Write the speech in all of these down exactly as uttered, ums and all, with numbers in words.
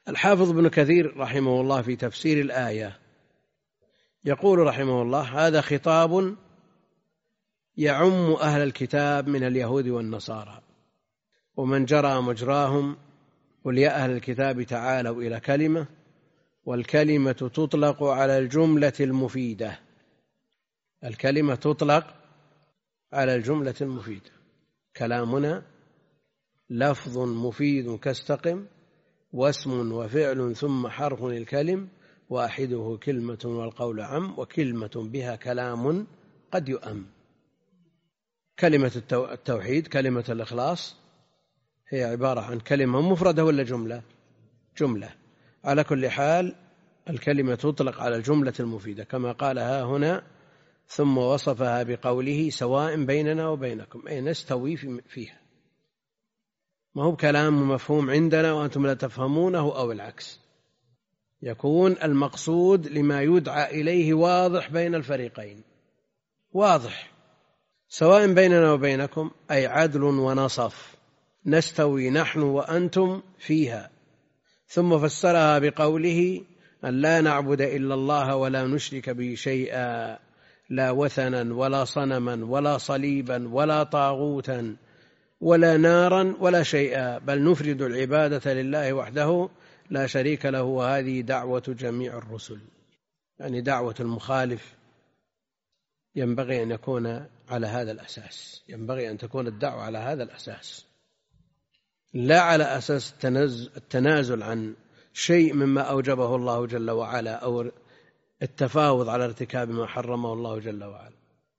الحافظ ابن كثير رحمه الله في تفسير الآية يقول رحمه الله: هذا خطاب يعم أهل الكتاب من اليهود والنصارى ومن جرى مجراهم. قل يا أهل الكتاب تعالوا إلى كلمة، والكلمة تطلق على الجملة المفيدة. الكلمة تطلق على الجملة المفيدة. كلامنا لفظ مفيد كاستقم، واسم وفعل ثم حرف الكلم، واحده كلمة والقول عم، وكلمة بها كلام قد يؤم. كلمة التوحيد، كلمة الإخلاص، هي عبارة عن كلمة مفردة ولا جملة؟ جملة. على كل حال الكلمة تطلق على الجملة المفيدة، كما قال ها هنا: ثم وصفها بقوله سواء بيننا وبينكم، أي نستوي فيها. ما هو كلام مفهوم عندنا وأنتم لا تفهمونه أو العكس. يكون المقصود لما يدعى إليه واضح بين الفريقين، واضح. سواء بيننا وبينكم أي عدل ونصف، نستوي نحن وأنتم فيها. ثم فسرها بقوله: أن لا نعبد إلا الله ولا نشرك به شيئا، لا وثنا ولا صنما ولا صليبا ولا طاغوتا ولا نارا ولا شيئا، بل نفرد العبادة لله وحده لا شريك له. وهذه دعوة جميع الرسل، يعني دعوة المخالف ينبغي أن يكون على هذا الأساس، ينبغي أن تكون الدعوة على هذا الأساس، لا على أساس التنازل عن شيء مما أوجبه الله جل وعلا أو التفاوض على ارتكاب ما حرمه الله جل وعلا.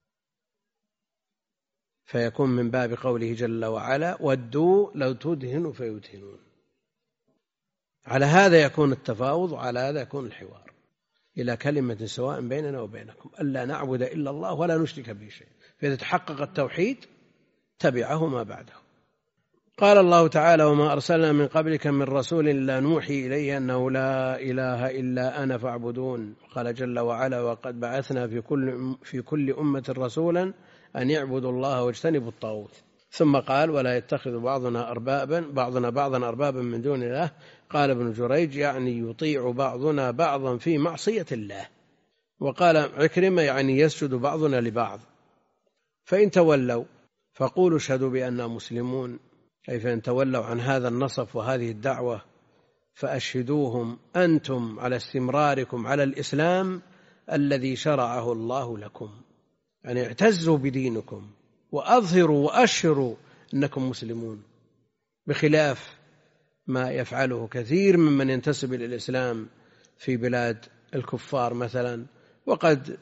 فيكون من باب قوله جل وعلا: ودوا لو تدهنوا فيدهنون. على هذا يكون التفاوض، وعلى هذا يكون الحوار إلى كلمة سواء بيننا وبينكم ألا نعبد إلا الله ولا نشرك به شيء. فإذا تحقق التوحيد تبعه ما بعده. قال الله تعالى: وما أرسلنا من قبلك من رسول إلا نوحي إليه أنه لا إله إلا أنا فاعبدون. قال جل وعلا: وقد بعثنا في كل, في كل أمة رسولا أن يعبدوا الله واجتنبوا الطاغوت. ثم قال: ولا يتخذ بعضنا أربابا بعضنا بعضا أربابا من دون الله. قال ابن جريج: يعني يطيع بعضنا بعضا في معصية الله. وقال عكرمة: يعني يسجد بعضنا لبعض. فإن تولوا فقولوا اشهدوا بأننا مسلمون، أي فإن تولوا عن هذا النصف وهذه الدعوة فأشهدوهم أنتم على استمراركم على الإسلام الذي شرعه الله لكم، يعني اعتزوا بدينكم وأظهروا وأشهروا أنكم مسلمون، بخلاف ما يفعله كثير ممن ينتسب إلى الإسلام في بلاد الكفار مثلا، وقد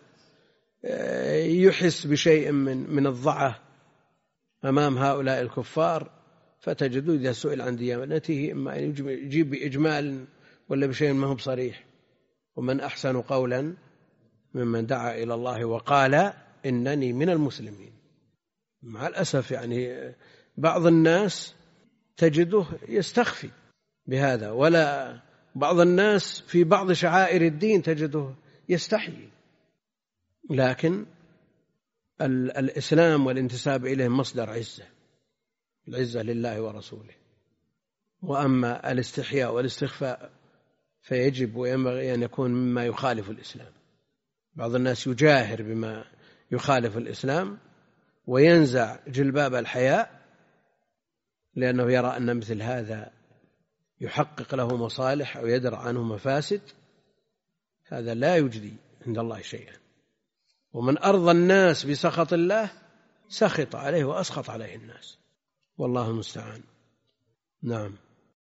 يحس بشيء من من الضعف أمام هؤلاء الكفار، فتجد إذا سئل عن ديانته إما أن يجيب بإجمال ولا بشيء ما هو بصريح. ومن أحسن قولا ممن دعا إلى الله وقال إنني من المسلمين. مع الأسف يعني بعض الناس تجده يستخفي بهذا، ولا بعض الناس في بعض شعائر الدين تجده يستحيي. لكن الإسلام والانتساب إليه مصدر عزة، العزة لله ورسوله. وأما الاستحياء والاستخفاء فيجب وينبغي أن يكون مما يخالف الإسلام. بعض الناس يجاهر بما يخالف الإسلام وينزع جلباب الحياء لأنه يرى أن مثل هذا يحقق له مصالح أو يدرع عنه مفاسد. هذا لا يجدي عند الله شيئا. ومن أرضى الناس بسخط الله سخط عليه وأسخط عليه الناس، والله المستعان. نعم.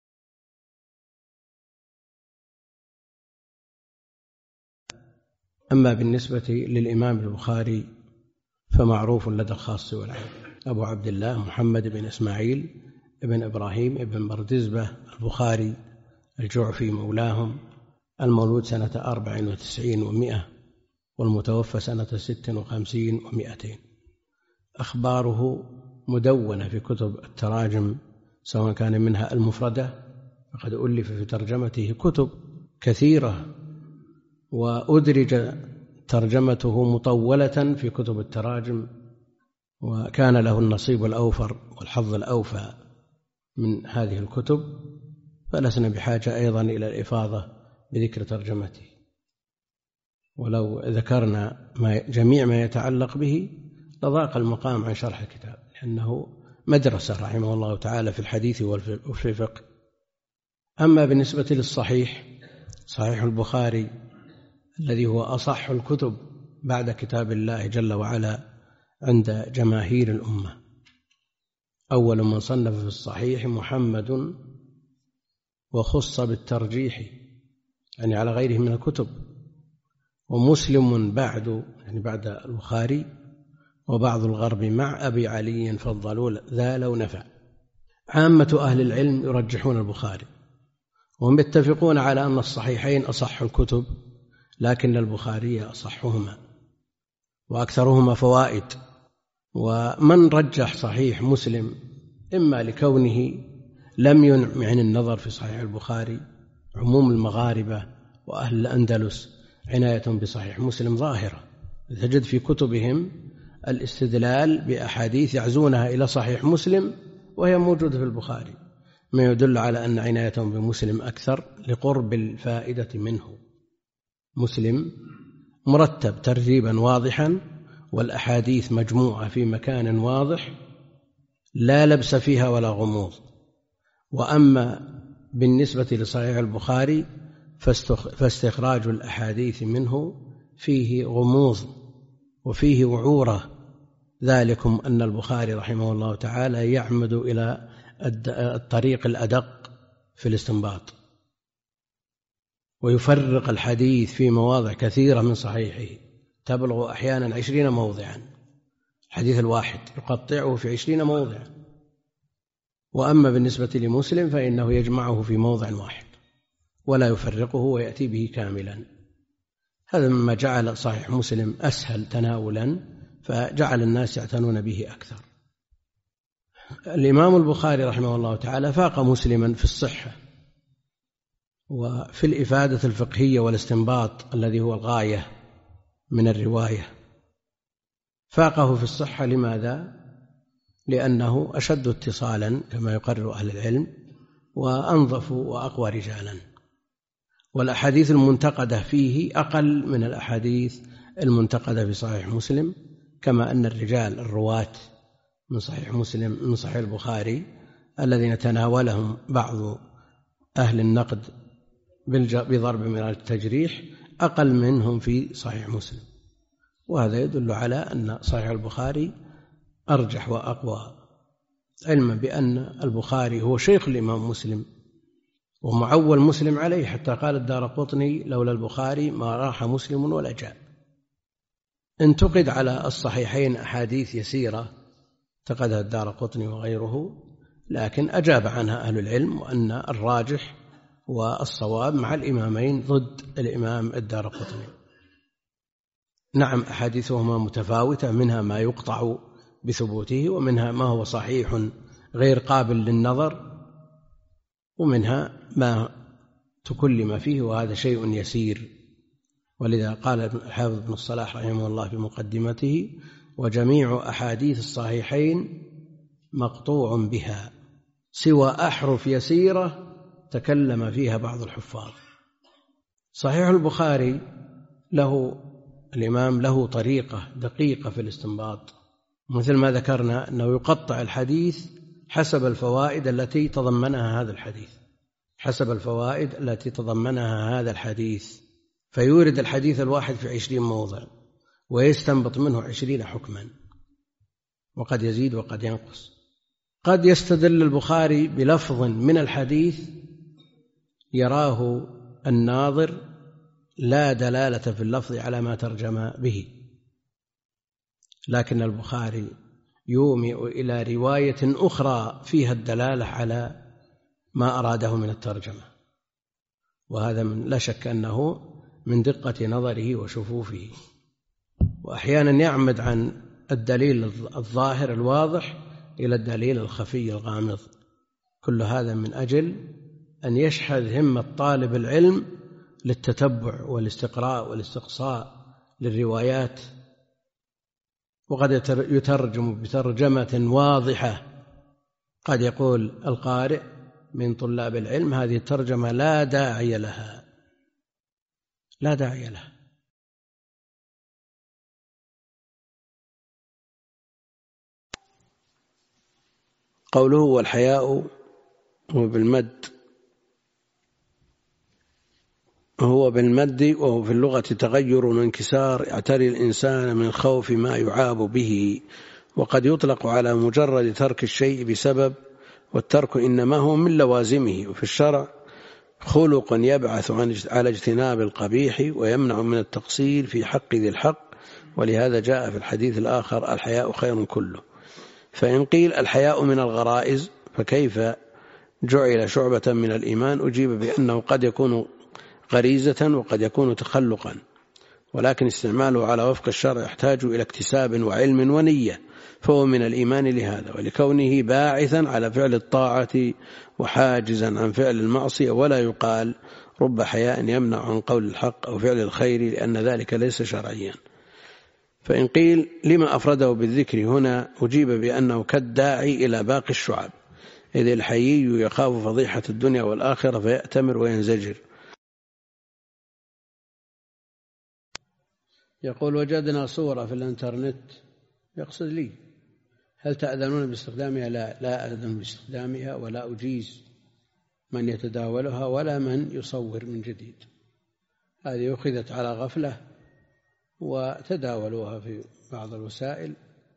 أما بالنسبة للإمام البخاري فمعروف لدى الخاص والعام، أبو عبد الله محمد بن إسماعيل بن إبراهيم بن بردزبة البخاري الجعفي مولاهم، المولود سنة أربع وتسعين ومائة والمتوفى سنة ست وخمسين ومائتين. أخباره مدونة في كتب التراجم، سواء كان منها المفردة، فقد ألف في ترجمته كتب كثيرة، وأدرج ترجمته مطولة في كتب التراجم، وكان له النصيب الأوفر والحظ الأوفى من هذه الكتب. فلسنا بحاجة أيضا إلى الإفاضة بذكر ترجمته، ولو ذكرنا ما جميع ما يتعلق به لضاق المقام عن شرح الكتاب، لأنه مدرسة رحمه الله تعالى في الحديث وفي الفقه. أما بالنسبة للصحيح، صحيح البخاري الذي هو أصح الكتب بعد كتاب الله جل وعلا عند جماهير الأمة، أول من صنف في الصحيح محمد، وخص بالترجيح يعني على غيره من الكتب، ومسلم بعد يعني بعد البخاري، وبعض الغرب مع أبي علي فضلوا ذا لو نفع. عامة أهل العلم يرجحون البخاري، وهم يتفقون على أن الصحيحين أصح الكتب، لكن البخاري أصحهما وأكثرهما فوائد. ومن رجح صحيح مسلم إما لكونه لم ينع عن النظر في صحيح البخاري، عموم المغاربة وأهل الأندلس عناية بصحيح مسلم ظاهرة، تجد في كتبهم الاستدلال بأحاديث يعزونها إلى صحيح مسلم وهي موجودة في البخاري، ما يدل على أن عنايتهم بمسلم أكثر لقرب الفائدة منه. مسلم مرتب ترتيبا واضحا، والأحاديث مجموعة في مكان واضح لا لبس فيها ولا غموض. وأما بالنسبة لصحيح البخاري فاستخراج الأحاديث منه فيه غموض وفيه وعورة، ذلكم أن البخاري رحمه الله تعالى يعمد إلى الطريق الأدق في الاستنباط، ويفرق الحديث في مواضع كثيرة من صحيحه تبلغ أحيانا عشرين موضعا، الحديث الواحد يقطعه في عشرين موضعا. وأما بالنسبة لمسلم فإنه يجمعه في موضع واحد ولا يفرقه ويأتي به كاملا. هذا مما جعل صحيح مسلم أسهل تناولا، فجعل الناس يعتنون به أكثر. الإمام البخاري رحمه الله تعالى فاق مسلما في الصحة وفي الإفادة الفقهية والاستنباط الذي هو الغاية من الرواية. فاقه في الصحة لماذا؟ لأنه أشد اتصالا كما يقرر أهل العلم، وأنظف وأقوى رجالا، والأحاديث المنتقدة فيه أقل من الأحاديث المنتقدة في صحيح مسلم، كما أن الرجال الرواة من صحيح مسلم من صحيح البخاري الذين تناولهم بعض أهل النقد بضرب من التجريح أقل منهم في صحيح مسلم. وهذا يدل على أن صحيح البخاري أرجح وأقوى، علما بأن البخاري هو شيخ الإمام مسلم ومعول مسلم عليه، حتى قال الدارقطني لولا البخاري ما راح مسلم ولا جاء. انتقد على الصحيحين أحاديث يسيرة انتقدها الدارقطني وغيره، لكن أجاب عنها أهل العلم، وأن الراجح والصواب مع الإمامين ضد الإمام الدارقطني. نعم أحاديثهما متفاوتة، منها ما يقطع بثبوته، ومنها ما هو صحيح غير قابل للنظر، ومنها ما تكلم فيه وهذا شيء يسير. ولذا قال الحافظ بن الصلاح رحمه الله في مقدمته: وجميع أحاديث الصحيحين مقطوع بها سوى أحرف يسيرة تكلم فيها بعض الحفاظ. صحيح البخاري له الإمام له طريقة دقيقة في الاستنباط، مثل ما ذكرنا أنه يقطع الحديث حسب الفوائد التي تضمنها هذا الحديث حسب الفوائد التي تضمنها هذا الحديث فيورد الحديث الواحد في عشرين موضع ويستنبط منه عشرين حكما، وقد يزيد وقد ينقص. قد يستدل البخاري بلفظ من الحديث يراه الناظر لا دلالة في اللفظ على ما ترجم به، لكن البخاري يومئ إلى رواية أخرى فيها الدلالة على ما أراده من الترجمة، وهذا من لا شك أنه من دقة نظره وشفوفه. وأحيانا يعمد عن الدليل الظاهر الواضح إلى الدليل الخفي الغامض، كل هذا من أجل أن يشحذ همة طالب العلم للتتبع والاستقراء والاستقصاء للروايات. وقد يترجم بترجمة واضحة، قد يقول القارئ من طلاب العلم، هذه الترجمة لا داعي لها، لا داعي لها. قوله والحياء هو بالمد، هو بالمد، وهو في اللغة تغير وانكسار يعتري الإنسان من خوف ما يعاب به، وقد يطلق على مجرد ترك الشيء بسبب، والترك إنما هو من لوازمه، وفي الشرع خلق يبعث على اجتناب القبيح ويمنع من التقصير في حق ذي الحق، ولهذا جاء في الحديث الآخر الحياء خير كله. فإن قيل الحياء من الغرائز فكيف جعل شعبة من الإيمان؟ أجيب بأنه قد يكون غريزة وقد يكون تخلقا، ولكن استعماله على وفق الشرع يحتاج إلى اكتساب وعلم ونية، فهو من الإيمان لهذا، ولكونه باعثا على فعل الطاعة وحاجزا عن فعل المعصية، ولا يقال رب حياء يمنع عن قول الحق أو فعل الخير، لأن ذلك ليس شرعيا. فإن قيل لما أفرده بالذكر هنا؟ أجيب بأنه كالداعي إلى باقي الشعب، إذ الحيي يخاف فضيحة الدنيا والآخرة فيأتمر وينزجر. يقول وجدنا صورة في الانترنت، يقصد لي هل تأذنون باستخدامها؟ لا، لا أذن باستخدامها، ولا أجيز من يتداولها ولا من يصور من جديد. هذه أخذت على غفلة وتداولوها في بعض الوسائل.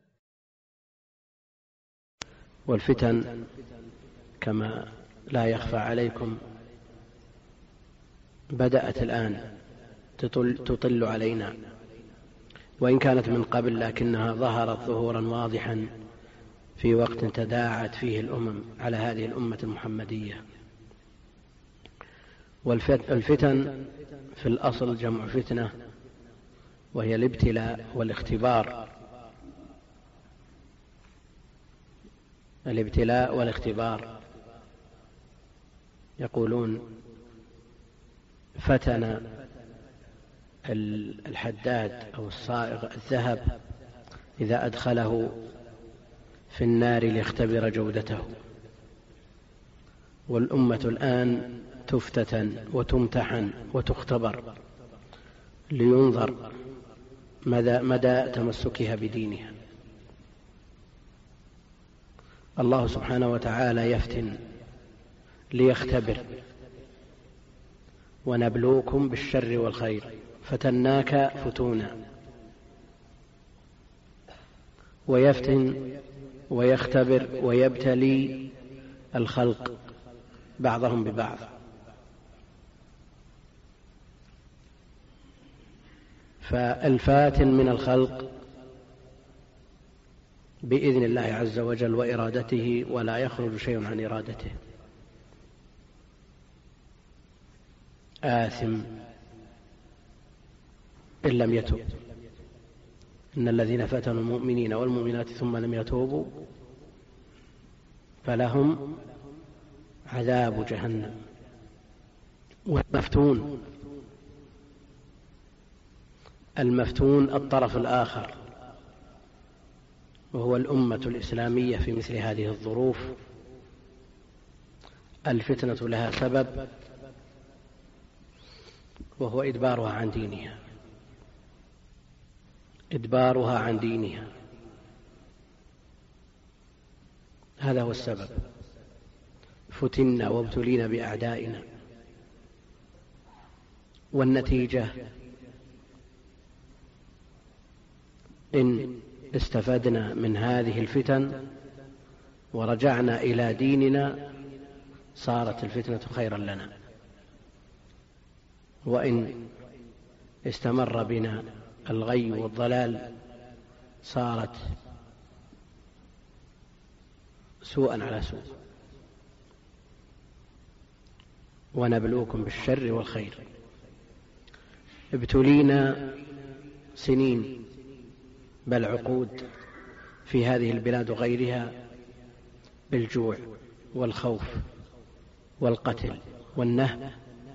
والفتن كما لا يخفى عليكم بدأت الآن تطل, تطل علينا، وإن كانت من قبل لكنها ظهرت ظهورا واضحا في وقت تداعت فيه الأمم على هذه الأمة المحمدية. والفتن في الأصل جمع فتنة، وهي الابتلاء والاختبار، الابتلاء والاختبار. يقولون فتن الحداد أو الصائغ الذهب إذا أدخله في النار ليختبر جودته، والأمة الآن تفتتن وتمتحن وتختبر لينظر مدى, مدى تمسكها بدينها. الله سبحانه وتعالى يفتن ليختبر، ونبلوكم بالشر والخير فتناك فتونا، ويفتن ويختبر ويبتلي الخلق بعضهم ببعض. فالفاتن من الخلق بإذن الله عز وجل وإرادته، ولا يخرج شيء عن إرادته. آثم إن لم يتب، إن الذين فتنوا المؤمنين والمؤمنات ثم لم يتوبوا فلهم عذاب جهنم. والمفتون المفتون الطرف الآخر، وهو الأمة الإسلامية في مثل هذه الظروف. الفتنة لها سبب، وهو إدبارها عن دينها، إدبارها عن دينها، هذا هو السبب. فتنا وابتلينا بأعدائنا، والنتيجة إن استفدنا من هذه الفتن ورجعنا إلى ديننا صارت الفتنة خيرا لنا، وإن استمر بنا الغي والضلال صارت سوءا على سوء. ونبلوكم بالشر والخير. ابتلينا سنين بل عقود في هذه البلاد وغيرها بالجوع والخوف والقتل والنهب،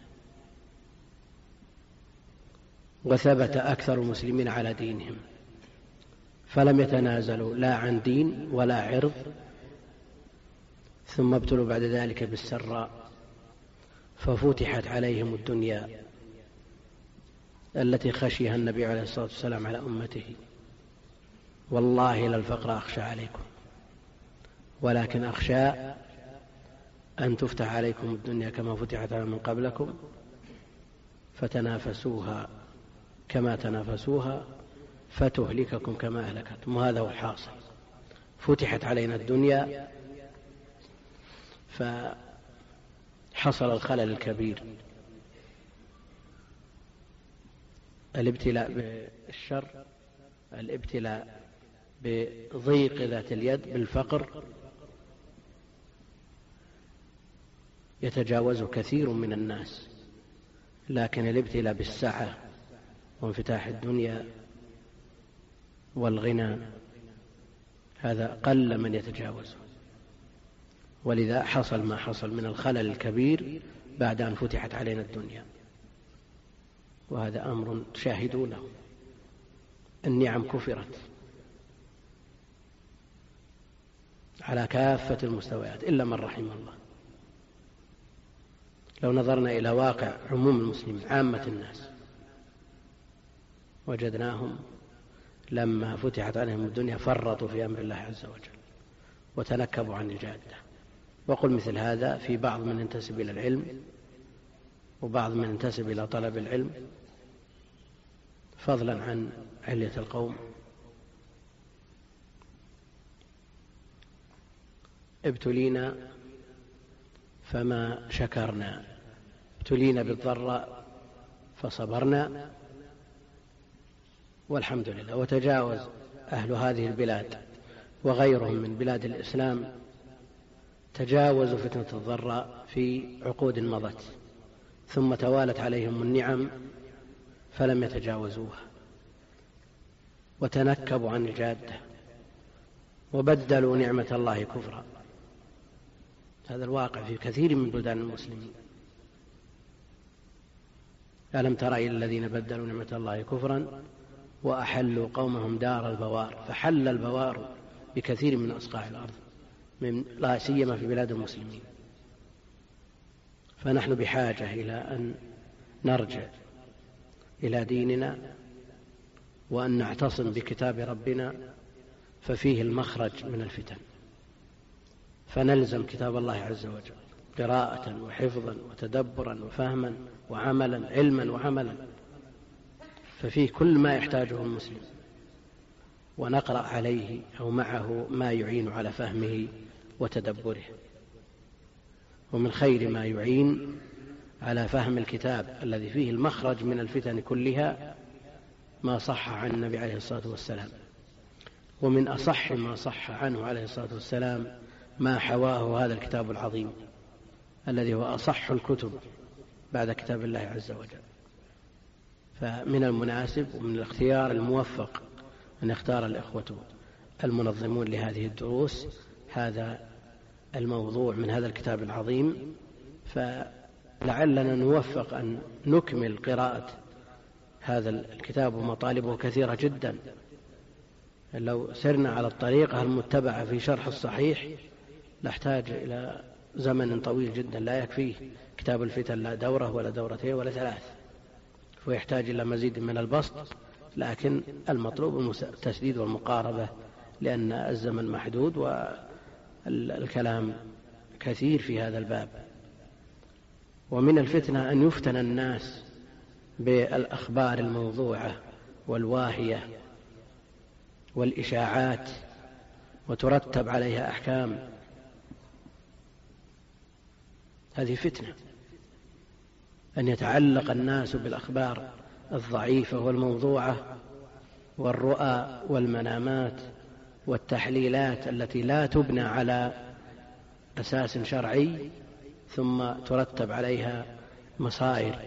وثبت أكثر المسلمين على دينهم، فلم يتنازلوا لا عن دين ولا عرض ثم ابتلوا بعد ذلك بالسراء ففتحت عليهم الدنيا التي خشيها النبي عليه الصلاة والسلام على أمته. والله للفقر أخشى عليكم ولكن أخشى أن تفتح عليكم الدنيا كما فتحت على من قبلكم فتنافسوها كما تنافسوها فتهلككم كما أهلكتم. وهذا هو الحاصل، فتحت علينا الدنيا فحصل الخلل الكبير، الابتلاء بالشر، الابتلاء بضيق ذات اليد، بالفقر، يتجاوز كثير من الناس، لكن الابتلاء بالسعة وانفتاح الدنيا والغنى هذا قل من يتجاوزه. ولذا حصل ما حصل من الخلل الكبير بعد أن فتحت علينا الدنيا، وهذا أمر تشاهدونه. النعم كفرت على كافة المستويات إلا من رحم الله. لو نظرنا إلى واقع عموم المسلمين عامة الناس وجدناهم لما فتحت عليهم الدنيا فرطوا في أمر الله عز وجل وتنكبوا عن الجادة. وقل مثل هذا في بعض من ينتسب إلى العلم وبعض من ينتسب إلى طلب العلم، فضلا عن علية القوم. ابتلينا فما شكرنا، ابتلينا بالضراء فصبرنا والحمد لله. وتجاوز أهل هذه البلاد وغيرهم من بلاد الإسلام تجاوزوا فتنة الضراء في عقود مضت، ثم توالت عليهم النعم فلم يتجاوزوها وتنكبوا عن الجادة وبدلوا نعمة الله كفرا. هذا الواقع في كثير من بلدان المسلمين. ألم تر إلى الذين بدلوا نعمة الله كفرا وأحلوا قومهم دار البوار. فحل البوار بكثير من أصقاع الأرض، من لا سيما في بلاد المسلمين. فنحن بحاجة إلى أن نرجع إلى ديننا وأن نعتصم بكتاب ربنا، ففيه المخرج من الفتن، فنلزم كتاب الله عز وجل قراءة وحفظا وتدبرا وفهما وعملا، علما وعملا، ففيه كل ما يحتاجه المسلم، ونقرأ عليه أو معه ما يعين على فهمه وتدبره. ومن خير ما يعين على فهم الكتاب الذي فيه المخرج من الفتن كلها ما صح عن النبي عليه الصلاة والسلام. ومن أصح ما صح عنه عليه الصلاة والسلام ما حواه هذا الكتاب العظيم الذي هو أصح الكتب بعد كتاب الله عز وجل. فمن المناسب ومن الاختيار الموفق أن يختار الإخوة المنظمون لهذه الدروس هذا الموضوع من هذا الكتاب العظيم، فلعلنا نوفق أن نكمل قراءة هذا الكتاب، ومطالبه كثيرة جدا. لو سرنا على الطريقة المتبعة في شرح الصحيح نحتاج إلى زمن طويل جدا، لا يكفيه كتاب الفتن لا دورة ولا دورتين ولا ثلاث، ويحتاج إلى مزيد من البسط، لكن المطلوب التسديد والمقاربة لأن الزمن محدود والكلام كثير في هذا الباب. ومن الفتنة أن يفتن الناس بالأخبار الموضوعة والواهية والإشاعات وترتب عليها أحكام. هذه فتنة، أن يتعلق الناس بالأخبار الضعيفة والموضوعة والرؤى والمنامات والتحليلات التي لا تبنى على أساس شرعي، ثم ترتب عليها مصائر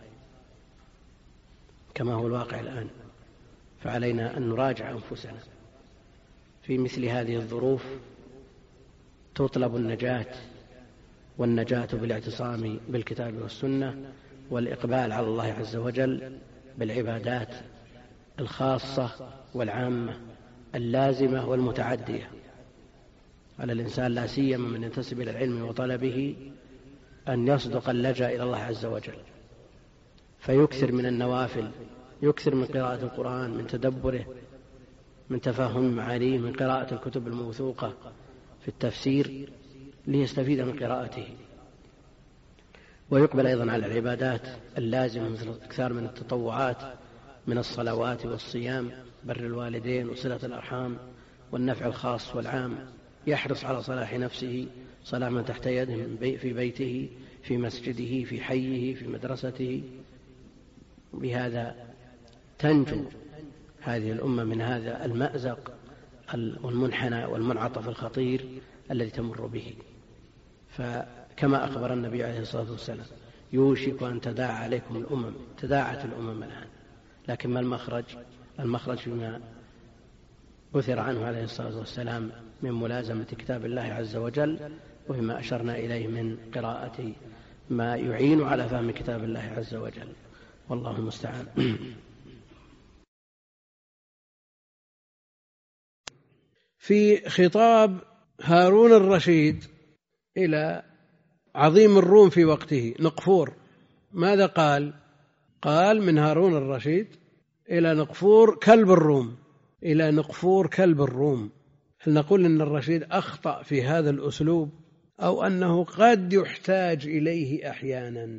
كما هو الواقع الآن. فعلينا أن نراجع أنفسنا في مثل هذه الظروف. تطلب النجاة، والنجاة بالاعتصام بالكتاب والسنة والإقبال على الله عز وجل بالعبادات الخاصة والعامة اللازمة والمتعدية. على الإنسان لا سيما من ينتسب إلى العلم وطلبه أن يصدق اللجأ إلى الله عز وجل، فيكثر من النوافل، يكثر من قراءة القرآن، من تدبره، من تفهم معانيه، من قراءة الكتب الموثوقة في التفسير ليستفيد من قراءته. ويقبل أيضا على العبادات اللازمة مثل الإكثار من التطوعات من الصلوات والصيام، بر الوالدين وصلة الأرحام والنفع الخاص والعام. يحرص على صلاح نفسه، صلاح من تحت يده في بيته، في مسجده، في حيه، في مدرسته. بهذا تنجو هذه الأمة من هذا المأزق والمنحنى والمنعطف الخطير الذي تمر به. فكما أخبر النبي عليه الصلاة والسلام يوشك أن تداعى عليكم الأمم، تداعت الأمم الآن، لكن ما المخرج؟ المخرج فيما أثر عنه عليه الصلاة والسلام من ملازمة كتاب الله عز وجل، وفيما أشرنا إليه من قراءة ما يعين على فهم كتاب الله عز وجل، والله المستعان. في خطاب هارون الرشيد إلى عظيم الروم في وقته نقفور، ماذا قال؟ قال من هارون الرشيد إلى نقفور كلب الروم، إلى نقفور كلب الروم. هل نقول أن الرشيد أخطأ في هذا الأسلوب، أو أنه قد يحتاج إليه أحيانا؟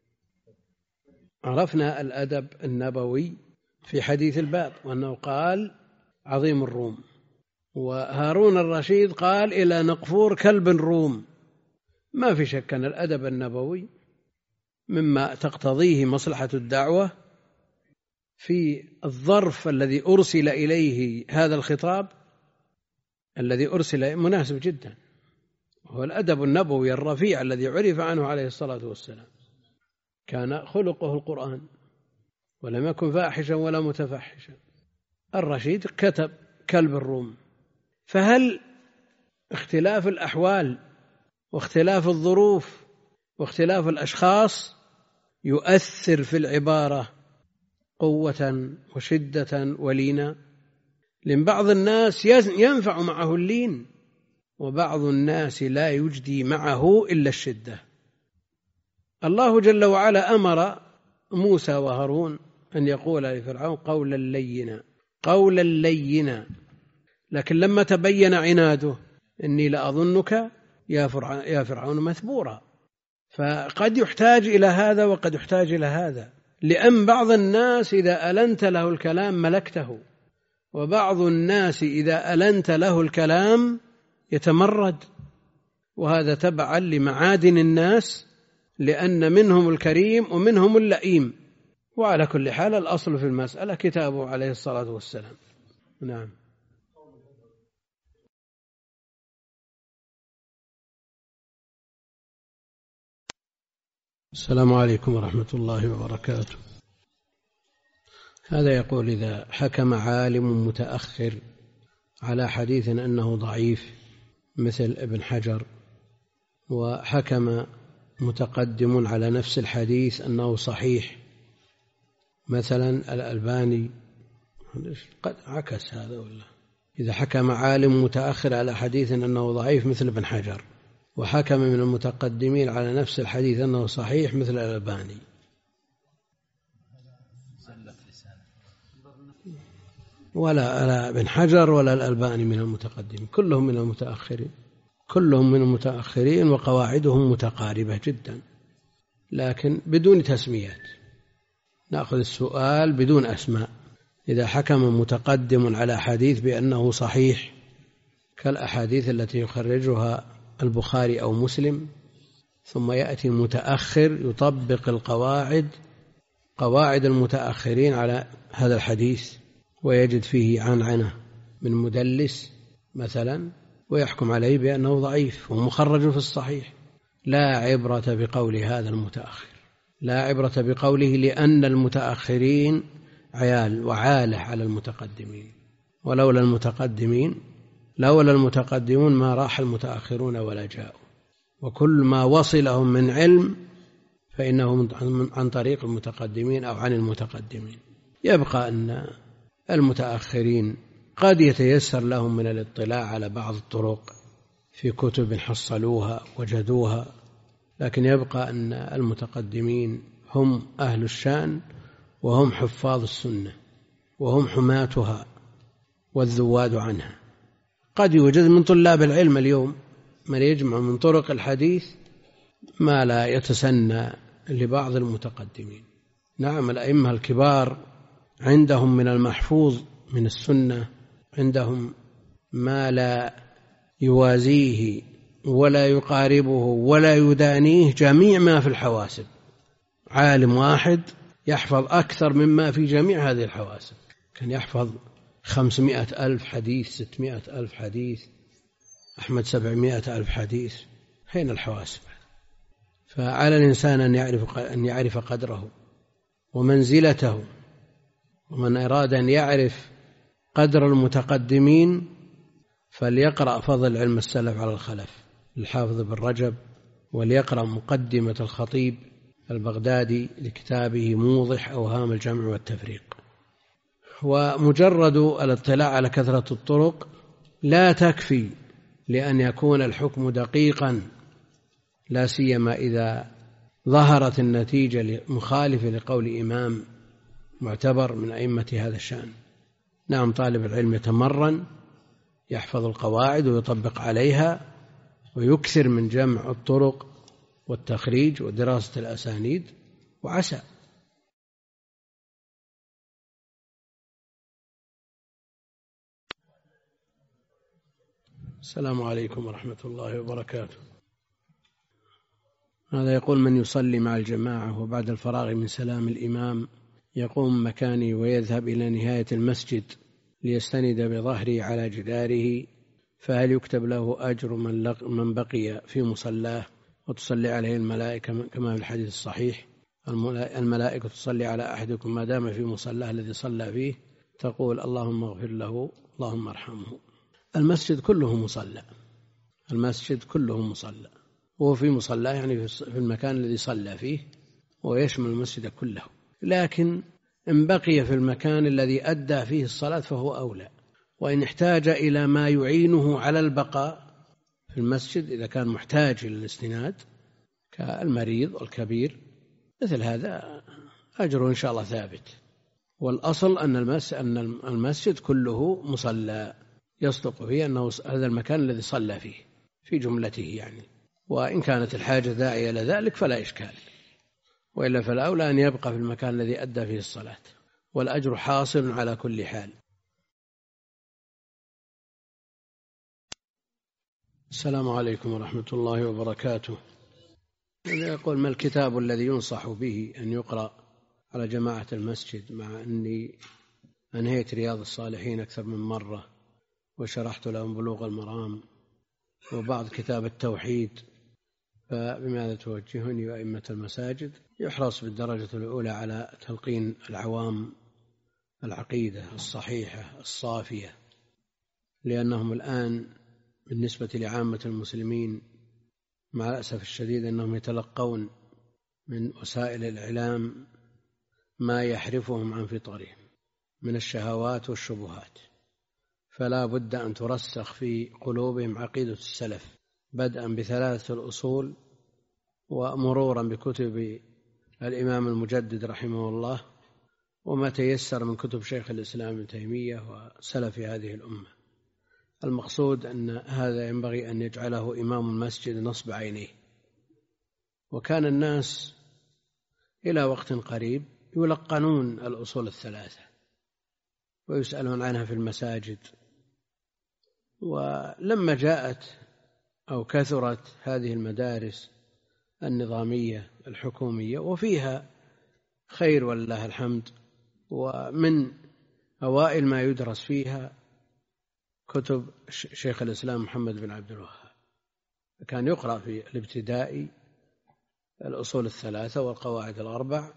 عرفنا الأدب النبوي في حديث الباب، وأنه قال عظيم الروم، وهارون الرشيد قال إلى نقفور كلب الروم. ما في شك أن الأدب النبوي مما تقتضيه مصلحة الدعوة في الظرف الذي أرسل إليه هذا الخطاب، الذي أرسل مناسب جدا، هو الأدب النبوي الرفيع الذي عرف عنه عليه الصلاة والسلام. كان خلقه القرآن ولم يكن فاحشا ولا متفحشا. الرشيد كتب كلب الروم. فهل اختلاف الأحوال واختلاف الظروف واختلاف الأشخاص يؤثر في العبارة قوة وشدة ولينا؟ لأن بعض الناس ينفع معه اللين، وبعض الناس لا يجدي معه إلا الشدة. الله جل وعلا أمر موسى وهارون أن يقول لفرعون قولا لينا، قولا لينا، لكن لما تبين عناده إني لأظنك يا فرعون مثبورا. فقد يحتاج إلى هذا وقد يحتاج إلى هذا، لأن بعض الناس إذا ألنت له الكلام ملكته، وبعض الناس إذا ألنت له الكلام يتمرد، وهذا تبعا لمعادن الناس، لأن منهم الكريم ومنهم اللئيم. وعلى كل حال الأصل في المسألة كتابه عليه الصلاة والسلام. نعم. السلام عليكم ورحمة الله وبركاته. هذا يقول إذا حكم عالم متأخر على حديث أنه ضعيف مثل ابن حجر، وحكم متقدم على نفس الحديث أنه صحيح مثلا الألباني، قد عكس هذا ولا؟ إذا حكم عالم متأخر على حديث أنه ضعيف مثل ابن حجر، وحكم من المتقدمين على نفس الحديث أنه صحيح مثل الألباني، ولا لا ابن حجر ولا الألباني من المتقدمين، كلهم من المتأخرين، كلهم من المتأخرين، وقواعدهم متقاربة جدا، لكن بدون تسميات. نأخذ السؤال بدون أسماء. إذا حكم متقدم على حديث بأنه صحيح كالأحاديث التي يخرجها البخاري أو مسلم، ثم يأتي المتأخر يطبق القواعد قواعد المتأخرين على هذا الحديث، ويجد فيه عنعنة من مدلس مثلا، ويحكم عليه بأنه ضعيف ومخرج في الصحيح، لا عبرة بقول هذا المتأخر، لا عبرة بقوله، لأن المتأخرين عيال وعالة على المتقدمين، ولولا المتقدمين لولا المتقدمون ما راح المتأخرون ولا جاءوا. وكل ما وصلهم من علم فإنه عن طريق المتقدمين أو عن المتقدمين. يبقى أن المتأخرين قد يتيسر لهم من الاطلاع على بعض الطرق في كتب حصلوها وجدوها، لكن يبقى أن المتقدمين هم أهل الشأن وهم حفاظ السنة وهم حماتها والذواد عنها. قد يوجد من طلاب العلم اليوم من يجمع من طرق الحديث ما لا يتسنى لبعض المتقدمين. نعم، الأئمة الكبار عندهم من المحفوظ من السنة، عندهم ما لا يوازيه ولا يقاربه ولا يدانيه جميع ما في الحواسب. عالم واحد يحفظ أكثر مما في جميع هذه الحواسب، كان يحفظ خمسمائة ألف حديث، ستمائة ألف حديث، أحمد سبعمائة ألف حديث. أين الحواسب؟ فعلى الإنسان أن يعرف أن يعرف قدره ومنزلته. ومن أراد أن يعرف قدر المتقدمين فليقرأ فضل علم السلف على الخلف للحافظ بن رجب، وليقرأ مقدمة الخطيب البغدادي لكتابه موضح أوهام الجمع والتفريق. ومجرد الاطلاع على كثرة الطرق لا تكفي لأن يكون الحكم دقيقا، لا سيما إذا ظهرت النتيجة مخالفة لقول إمام معتبر من أئمة هذا الشأن. نعم، طالب العلم يتمرن، يحفظ القواعد ويطبق عليها، ويكثر من جمع الطرق والتخريج ودراسة الأسانيد، وعسى. السلام عليكم ورحمة الله وبركاته. هذا يقول: من يصلي مع الجماعة وبعد الفراغ من سلام الإمام يقوم مكانه ويذهب إلى نهاية المسجد ليستند بظهره على جداره، فهل يكتب له أجر من بقي في مصلاه وتصلي عليه الملائكة كما في الحديث الصحيح؟ الملائكة تصلي على أحدكم ما دام في مصلاه الذي صلى فيه، تقول: اللهم اغفر له، اللهم ارحمه. المسجد كله مصلى، المسجد كله مصلى، وفي مصلاه يعني في المكان الذي صلى فيه، ويشمل المسجد كله. لكن إن بقي في المكان الذي أدى فيه الصلاة فهو أولى. وإن احتاج إلى ما يعينه على البقاء في المسجد، إذا كان محتاج إلى الاستناد كالمريض والكبير، مثل هذا أجره إن شاء الله ثابت. والأصل أن المسجد كله مصلى، يصدق فيه أنه هذا المكان الذي صلى فيه في جملته يعني. وإن كانت الحاجة داعية إلى ذلك فلا إشكال، وإلا فالأولى أن يبقى في المكان الذي أدى فيه الصلاة، والأجر حاصل على كل حال. السلام عليكم ورحمة الله وبركاته. يقول: ما الكتاب الذي ينصح به أن يقرأ على جماعة المسجد، مع أني أنهيت رياض الصالحين أكثر من مرة وشرحت لهم بلوغ المرام وبعض كتاب التوحيد، فبماذا توجهني وأئمة المساجد؟ يحرص بالدرجة الأولى على تلقين العوام العقيدة الصحيحة الصافية، لأنهم الآن بالنسبة لعامة المسلمين مع الأسف الشديد أنهم يتلقون من وسائل الإعلام ما يحرفهم عن فطرهم من الشهوات والشبهات، فلا بد أن ترسخ في قلوبهم عقيدة السلف، بدءا بثلاثة الأصول ومرورا بكتب الإمام المجدد رحمه الله، وما تيسر من كتب شيخ الإسلام ابن تيمية وسلف هذه الأمة. المقصود أن هذا ينبغي أن يجعله إمام المسجد نصب عينيه. وكان الناس إلى وقت قريب يلقنون الأصول الثلاثة ويسألون عنها في المساجد، ولما جاءت أو كثرت هذه المدارس النظامية الحكومية وفيها خير ولله الحمد، ومن أوائل ما يدرس فيها كتب شيخ الإسلام محمد بن عبد الوهاب، كان يقرأ في الابتدائي الأصول الثلاثة والقواعد الأربع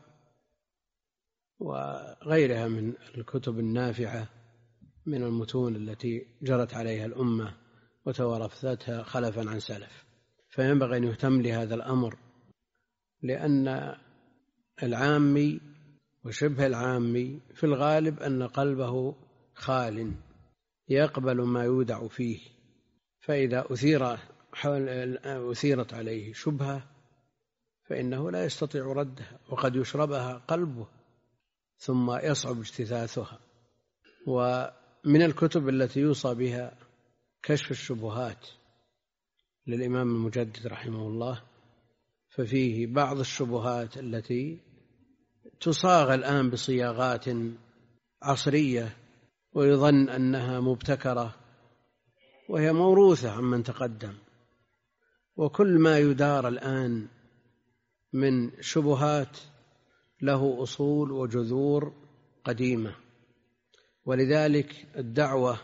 وغيرها من الكتب النافعة من المتون التي جرت عليها الأمة وتوارثتها خلفا عن سلف. فينبغي أن يهتم لهذا الأمر، لأن العامي وشبه العامي في الغالب أن قلبه خال يقبل ما يودع فيه، فإذا أثير أثيرت عليه شبهة فإنه لا يستطيع ردها، وقد يشربها قلبه ثم يصعب اجتثاثها. ومن الكتب التي يوصى بها كشف الشبهات للإمام المجدد رحمه الله، ففيه بعض الشبهات التي تصاغ الآن بصياغات عصرية ويظن أنها مبتكرة وهي موروثة عمن تقدم. وكل ما يدار الآن من شبهات له أصول وجذور قديمة، ولذلك الدعوة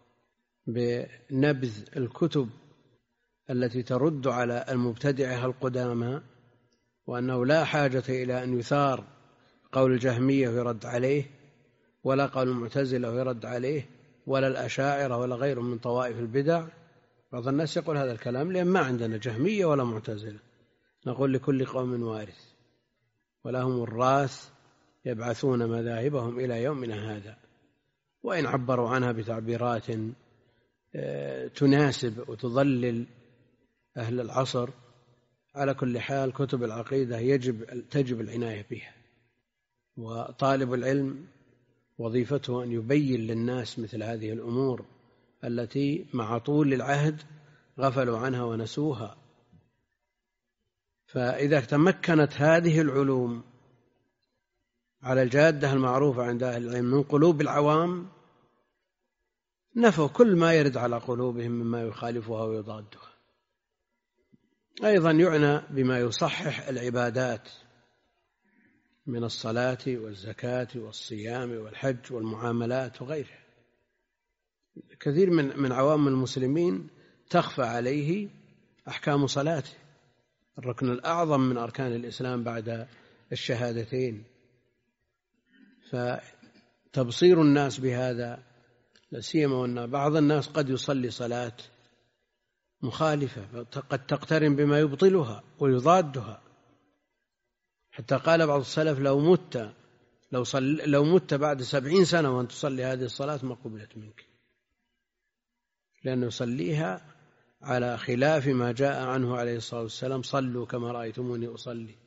بنبذ الكتب التي ترد على المبتدعة القدامى، وأنه لا حاجة إلى أن يثار قول الجهمية ويرد عليه، ولا قول المعتزلة ويرد عليه، ولا الأشاعرة ولا غيرهم من طوائف البدع. بعض الناس يقول هذا الكلام لأن ما عندنا جهمية ولا معتزلة. نقول لكل قوم وارث ولهم الراث يبعثون مذاهبهم إلى يومنا هذا، وإن عبروا عنها بتعبيرات تناسب وتضلل أهل العصر، على كل حال كتب العقيدة يجب تجب العناية بها. وطالب العلم وظيفته أن يبين للناس مثل هذه الأمور التي مع طول العهد غفلوا عنها ونسوها. فإذا تمكنت هذه العلوم على الجادة المعروفة عند أهل العلم من قلوب العوام، نفوا كل ما يرد على قلوبهم مما يخالفها ويضادها. أيضا يعنى بما يصحح العبادات من الصلاة والزكاة والصيام والحج والمعاملات وغيرها. كثير من من عوام المسلمين تخفى عليه أحكام صلاته، الركن الأعظم من أركان الإسلام بعد الشهادتين. فتبصير الناس بهذا، لا سيما وأن بعض الناس قد يصلي صلاة مخالفة قد تقترن بما يبطلها ويضادها، حتى قال بعض السلف لو مت لو, صل لو مت بعد سبعين سنة وأن تصلي هذه الصلاة ما قبلت منك، لأنه يصليها على خلاف ما جاء عنه عليه الصلاة والسلام: صلوا كما رأيتموني أصلي.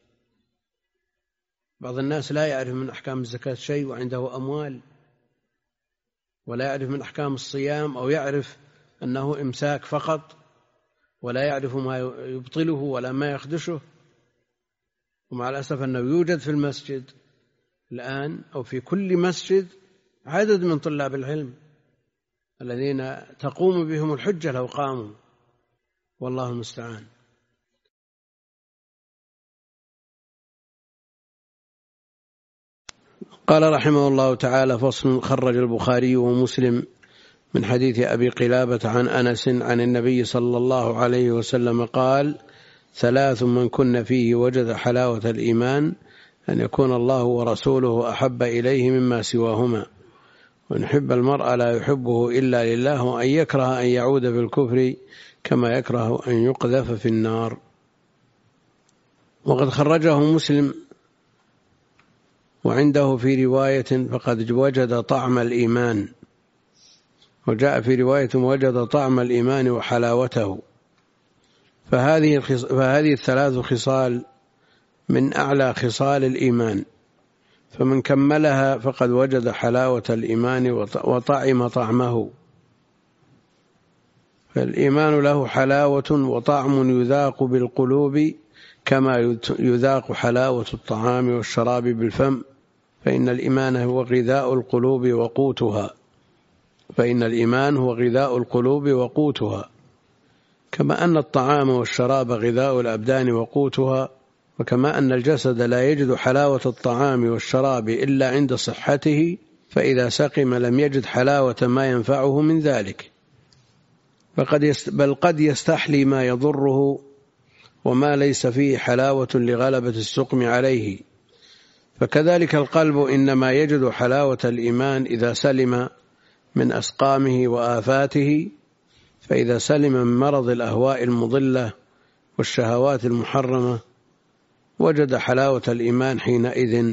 بعض الناس لا يعرف من أحكام الزكاة شيء وعنده أموال، ولا يعرف من أحكام الصيام، أو يعرف أنه إمساك فقط ولا يعرف ما يبطله ولا ما يخدشه. ومع الأسف أنه يوجد في المسجد الآن أو في كل مسجد عدد من طلاب العلم الذين تقوم بهم الحجة لو قاموا، والله المستعان. قال رحمه الله تعالى: فصل. خرج البخاري ومسلم من حديث أبي قلابة عن أنس عن النبي صلى الله عليه وسلم قال: ثلاث من كن فيه وجد حلاوة الإيمان: أن يكون الله ورسوله أحب إليه مما سواهما، وأن يحب المرء لا يحبه إلا لله، وأن يكره أن يعود في الكفر كما يكره أن يقذف في النار. وقد خرجه مسلم وعنده في رواية: فقد وجد طعم الإيمان، وجاء في رواية: وجد طعم الإيمان وحلاوته. فهذه فهذه الثلاث خصال من أعلى خصال الإيمان، فمن كملها فقد وجد حلاوة الإيمان وطعم طعمه. فالإيمان له حلاوة وطعم يذاق بالقلوب كما يذاق حلاوة الطعام والشراب بالفم، فإن الإيمان هو غذاء القلوب وقوتها فإن الإيمان هو غذاء القلوب وقوتها كما أن الطعام والشراب غذاء الأبدان وقوتها، وكما أن الجسد لا يجد حلاوة الطعام والشراب إلا عند صحته، فإذا سقم لم يجد حلاوة ما ينفعه من ذلك، بل قد يستحلي ما يضره وما ليس فيه حلاوة لغلبة السقم عليه. فكذلك القلب إنما يجد حلاوة الإيمان إذا سلم من أسقامه وآفاته، فإذا سلم من مرض الأهواء المضلة والشهوات المحرمة وجد حلاوة الإيمان حينئذ.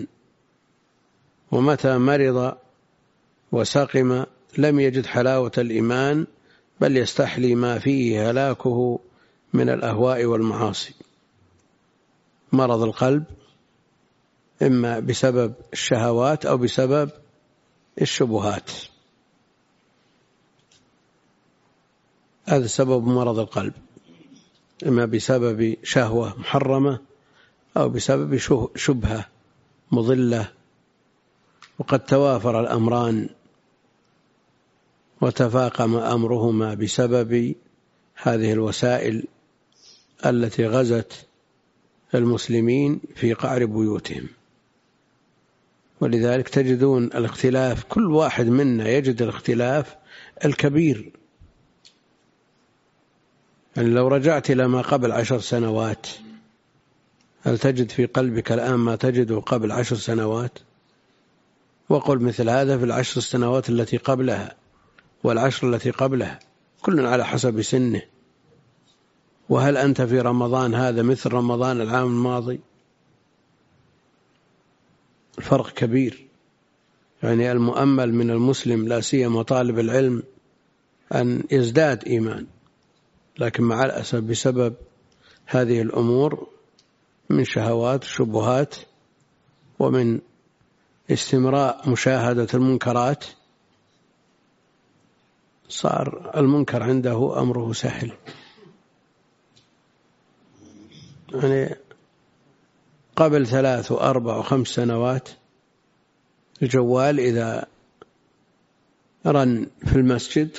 ومتى مرض وسقم لم يجد حلاوة الإيمان بل يستحلي ما فيه هلاكه من الأهواء والمعاصي. مرض القلب إما بسبب الشهوات أو بسبب الشبهات، هذا سبب مرض القلب، إما بسبب شهوة محرمة أو بسبب شبهة مضلة. وقد توافر الأمران وتفاقم أمرهما بسبب هذه الوسائل التي غزت المسلمين في قعر بيوتهم. ولذلك تجدون الاختلاف، كل واحد منا يجد الاختلاف الكبير. يعني لو رجعت إلى ما قبل عشر سنوات، هل تجد في قلبك الآن ما تجده قبل عشر سنوات؟ وقل مثل هذا في العشر سنوات التي قبلها والعشر التي قبلها، كل على حسب سنه. وهل أنت في رمضان هذا مثل رمضان العام الماضي؟ الفرق كبير. يعني المؤمل من المسلم لا سيما طالب العلم أن يزداد إيمان، لكن مع الأسف بسبب هذه الأمور من شهوات وشبهات ومن استمراء مشاهدة المنكرات صار المنكر عنده أمره سهل. يعني قبل ثلاث وأربع وخمس سنوات الجوال إذا رن في المسجد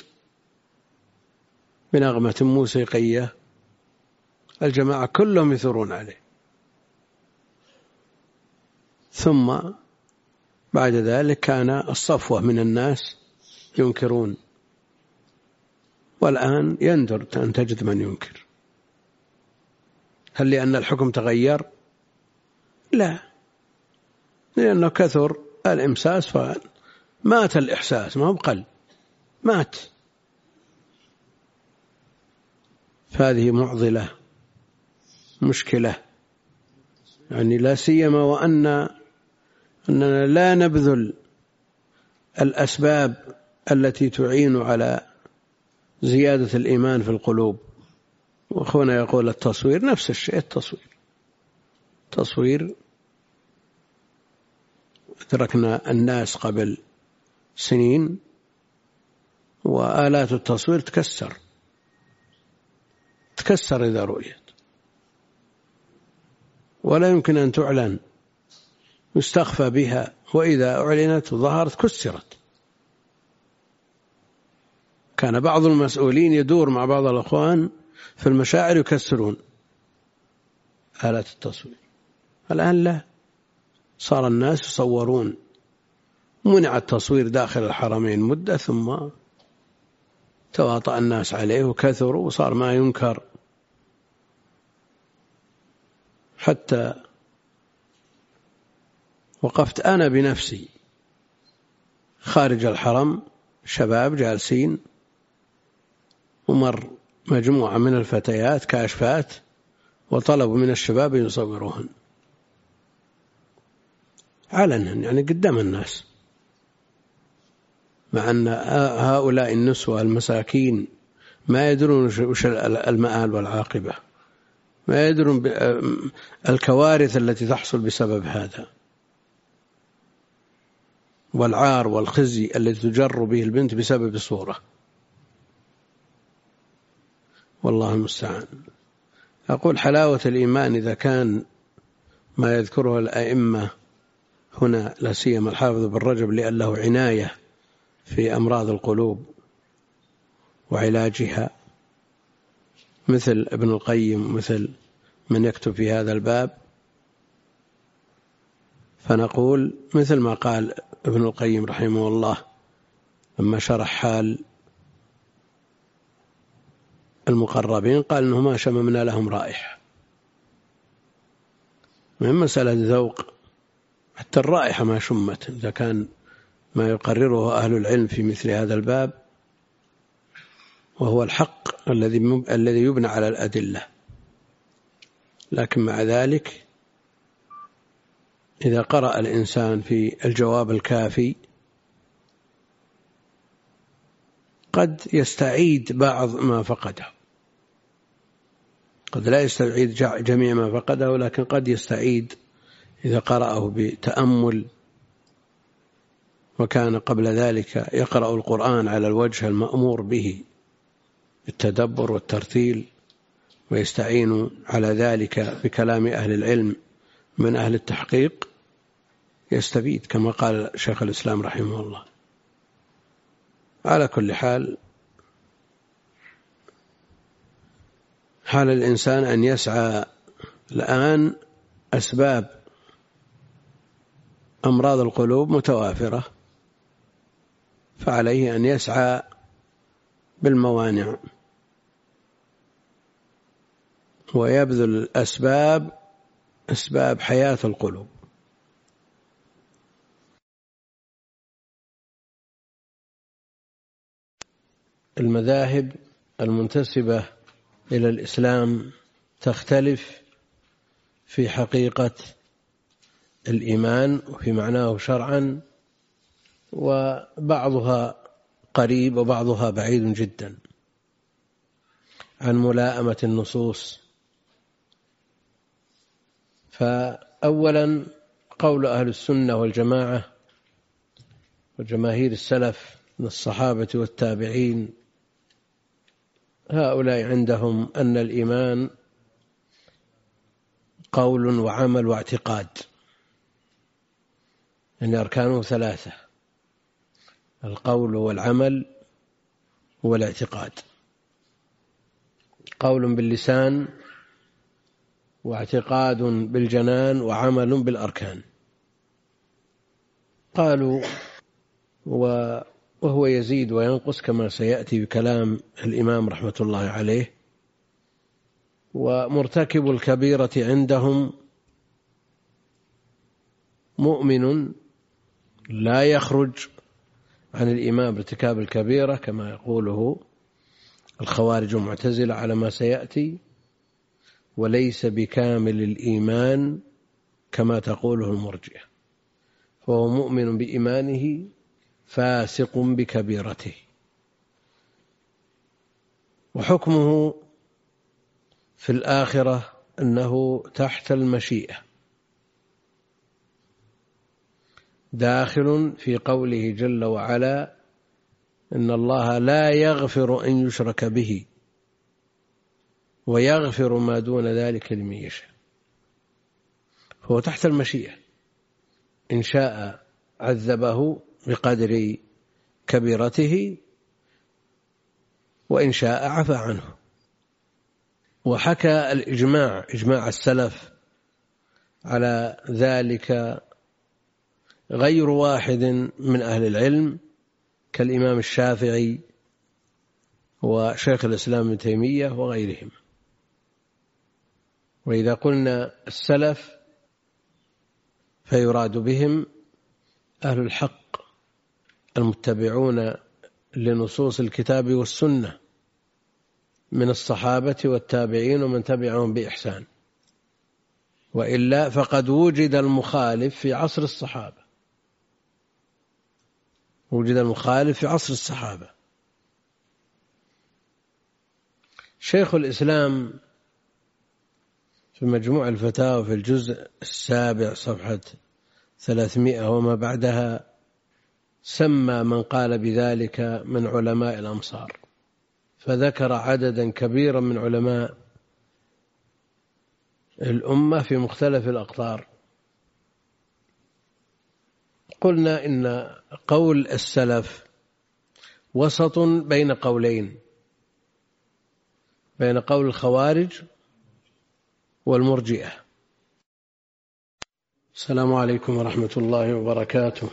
بنغمة موسيقية الجماعة كلهم يثورون عليه، ثم بعد ذلك كان الصفوة من الناس ينكرون، والآن يندر أن تجد من ينكر. هل لأن الحكم تغير؟ لا، لأنه كثر الإمساس فمات الإحساس، ما هو بقل، مات. فهذه معضلة مشكلة، يعني لا سيما وأن أننا لا نبذل الأسباب التي تعين على زيادة الإيمان في القلوب. وأخونا يقول التصوير نفس الشيء، التصوير تصوير تركنا الناس قبل سنين وآلات التصوير تكسر تكسر إذا رؤيت، ولا يمكن أن تعلن، يستخفى بها، وإذا أعلنت وظهرت كسرت. كان بعض المسؤولين يدور مع بعض الأخوان في المشاعر يكسرون آلات التصوير. الآن لا، صار الناس يصورون. منع التصوير داخل الحرمين مدة، ثم تواطأ الناس عليه وكثروا وصار ما ينكر. حتى وقفت أنا بنفسي خارج الحرم، شباب جالسين، ومر مجموعة من الفتيات كاشفات وطلبوا من الشباب يصوروهن علنا، يعني قدام الناس، مع أن هؤلاء النسوة المساكين ما يدرون وش المآل والعاقبة، ما يدرون الكوارث التي تحصل بسبب هذا، والعار والخزي الذي تجر به البنت بسبب الصورة. والله المستعان. أقول حلاوة الإيمان إذا كان ما يذكره الأئمة هنا، لا سيما الحافظ بن رجب لأن له عناية في أمراض القلوب وعلاجها، مثل ابن القيم، مثل من يكتب في هذا الباب، فنقول مثل ما قال ابن القيم رحمه الله لما شرح حال المقربين، قال إنه ما شممنا لهم رائحة. من مسألة ذوق، حتى الرائحة ما شمت، إذا كان ما يقرره أهل العلم في مثل هذا الباب، وهو الحق الذي الذي يبنى على الأدلة. لكن مع ذلك إذا قرأ الإنسان في الجواب الكافي قد يستعيد بعض ما فقده، قد لا يستعيد جميع ما فقده، لكن قد يستعيد إذا قرأه بتأمل، وكان قبل ذلك يقرأ القرآن على الوجه المأمور به بالتدبر والترتيل، ويستعين على ذلك بكلام أهل العلم من أهل التحقيق، يستفيد كما قال شيخ الإسلام رحمه الله. على كل حال، حال الإنسان أن يسعى الآن، أسباب أمراض القلوب متوافرة، فعليه أن يسعى بالموانع ويبذل الأسباب، أسباب حياة القلوب. المذاهب المنتسبة إلى الإسلام تختلف في حقيقة الإيمان وفي معناه شرعا، وبعضها قريب وبعضها بعيد جدا عن ملائمة النصوص. فأولا قول أهل السنة والجماعة وجماهير السلف من الصحابة والتابعين، هؤلاء عندهم أن الإيمان قول وعمل واعتقاد، أن أركانه ثلاثة: القول والعمل والاعتقاد. قول باللسان، واعتقاد بالجنان، وعمل بالأركان. قالوا وهو يزيد وينقص كما سيأتي بكلام الإمام رحمة الله عليه. ومرتكب الكبيرة عندهم مؤمن لا يخرج عن الإيمان بارتكاب الكبيرة كما يقوله الخوارج المعتزلة على ما سيأتي، وليس بكامل الإيمان كما تقوله المرجئة، فهو مؤمن بإيمانه فاسق بكبيرته. وحكمه في الآخرة أنه تحت المشيئة، داخل في قوله جل وعلا: إن الله لا يغفر أن يشرك به ويغفر ما دون ذلك لمن يشاء. فهو تحت المشيئة، إن شاء عذبه بقدر كبيرته، وإن شاء عفى عنه. وحكى الإجماع، إجماع السلف على ذلك غير واحد من أهل العلم كالإمام الشافعي وشيخ الإسلام ابن تيمية وغيرهم. وإذا قلنا السلف فيراد بهم أهل الحق المتبعون لنصوص الكتاب والسنة من الصحابة والتابعين ومن تبعهم بإحسان، وإلا فقد وجد المخالف في عصر الصحابة، وجد المخالف في عصر الصحابة. شيخ الإسلام في مجموع الفتاوى في الجزء السابع صفحة ثلاثمائة وما بعدها سمى من قال بذلك من علماء الأمصار، فذكر عددا كبيرا من علماء الأمة في مختلف الأقطار. قلنا إن قول السلف وسط بين قولين، بين قول الخوارج والمرجئة. السلام عليكم ورحمة الله وبركاته.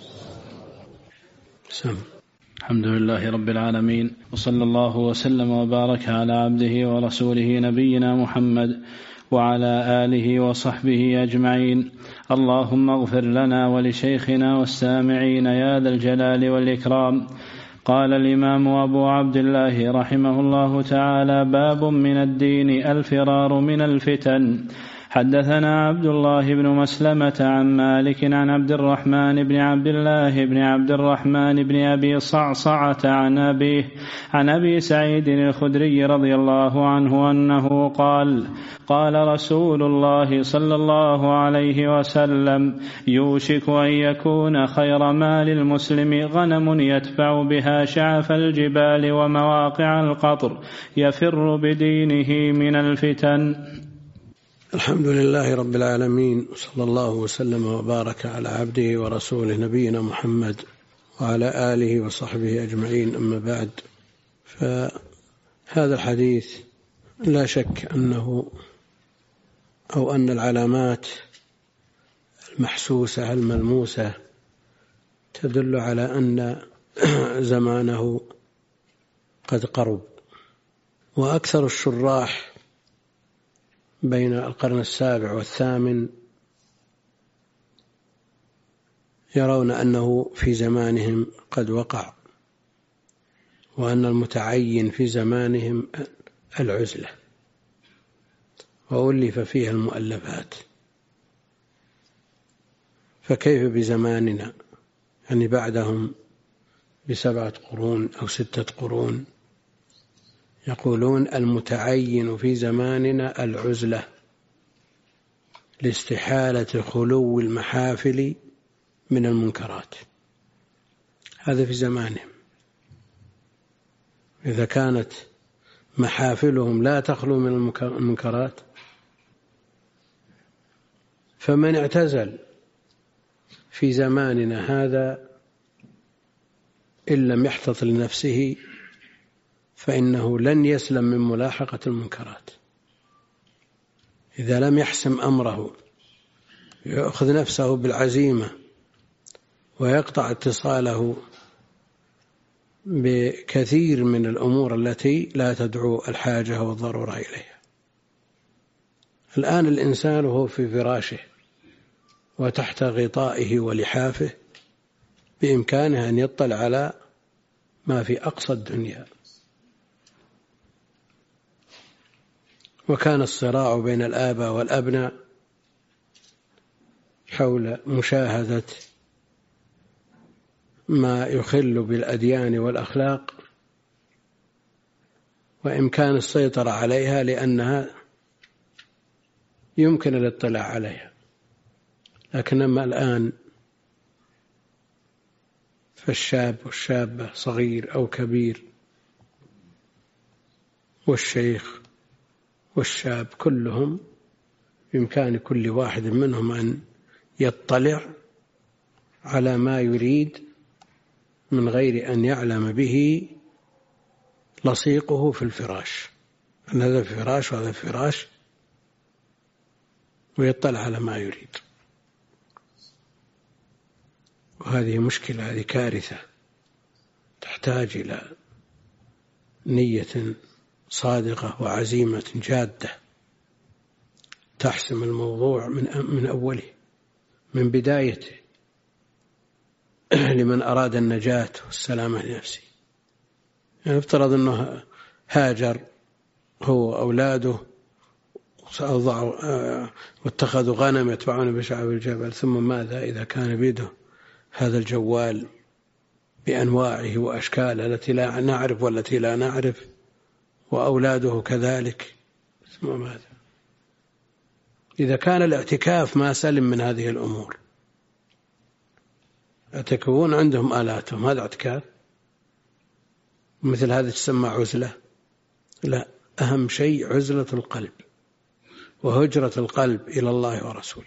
سم. الحمد لله رب العالمين، وصلى الله وسلم وبارك على عبده ورسوله نبينا محمد وعلى آله وصحبه أجمعين. اللهم اغفر لنا ولشيخنا والسامعين يا ذا الجلال والإكرام. قال الإمام أبو عبد الله رحمه الله تعالى: باب من الدين الفرار من الفتن. حدثنا عبد الله بن مسلمة عن مالك عن عبد الرحمن بن عبد الله بن عبد الرحمن بن أبي صعصعة عن أبيه عن أبي سعيد الخدري رضي الله عنه أنه قال قال رسول الله صلى الله عليه وسلم يوشك أن يكون خير مال المسلم غنم يتبع بها شعف الجبال ومواقع القطر يفر بدينه من الفتن. الحمد لله رب العالمين، وصلى الله وسلم وبارك على عبده ورسوله نبينا محمد وعلى آله وصحبه أجمعين. أما بعد، فهذا الحديث لا شك أنه أو أن العلامات المحسوسة الملموسة تدل على أن زمانه قد قرب. وأكثر الشراح بين القرن السابع والثامن يرون أنه في زمانهم قد وقع، وأن المتعين في زمانهم العزلة، وألف فيها المؤلفات. فكيف بزماننا، يعني بعدهم بسبعة قرون أو ستة قرون؟ يقولون المتعين في زماننا العزلة لاستحالة خلو المحافل من المنكرات. هذا في زمانهم. إذا كانت محافلهم لا تخلو من المنكرات، فمن اعتزل في زماننا هذا إن لم يحتط لنفسه فإنه لن يسلم من ملاحقة المنكرات. إذا لم يحسم أمره، يأخذ نفسه بالعزيمة ويقطع اتصاله بكثير من الأمور التي لا تدعو الحاجة والضرورة إليها. الآن الإنسان وهو في فراشه وتحت غطائه ولحافه بإمكانه أن يطلع على ما في أقصى الدنيا. وكان الصراع بين الآباء والأبناء حول مشاهدة ما يخل بالأديان والأخلاق وإمكان السيطرة عليها، لأنها يمكن الاطلاع عليها. لكن أما الآن فالشاب والشابة صغير أو كبير والشيخ والشاب كلهم بإمكان كل واحد منهم أن يطلع على ما يريد من غير أن يعلم به لصيقه في الفراش، أن هذا فراش وهذا فراش، ويطلع على ما يريد. وهذه مشكلة، هذه كارثة تحتاج إلى نية صادقة وعزيمة جادة تحسم الموضوع من من أوله، من بدايته، لمن أراد النجاة والسلامة لنفسه. يعني افترض أنه هاجر هو وأولاده واتخذوا غنم يتبعون بشعب الجبل، ثم ماذا إذا كان بيده هذا الجوال بأنواعه وأشكاله التي لا نعرف والتي لا نعرف، وأولاده كذلك، ثم ماذا إذا كان الاعتكاف ما سلم من هذه الأمور؟ يعتكفون عندهم آلاتهم، هذا اعتكاف؟ مثل هذا تسمى عزلة؟ لا، أهم شيء عزلة القلب وهجرة القلب إلى الله ورسوله.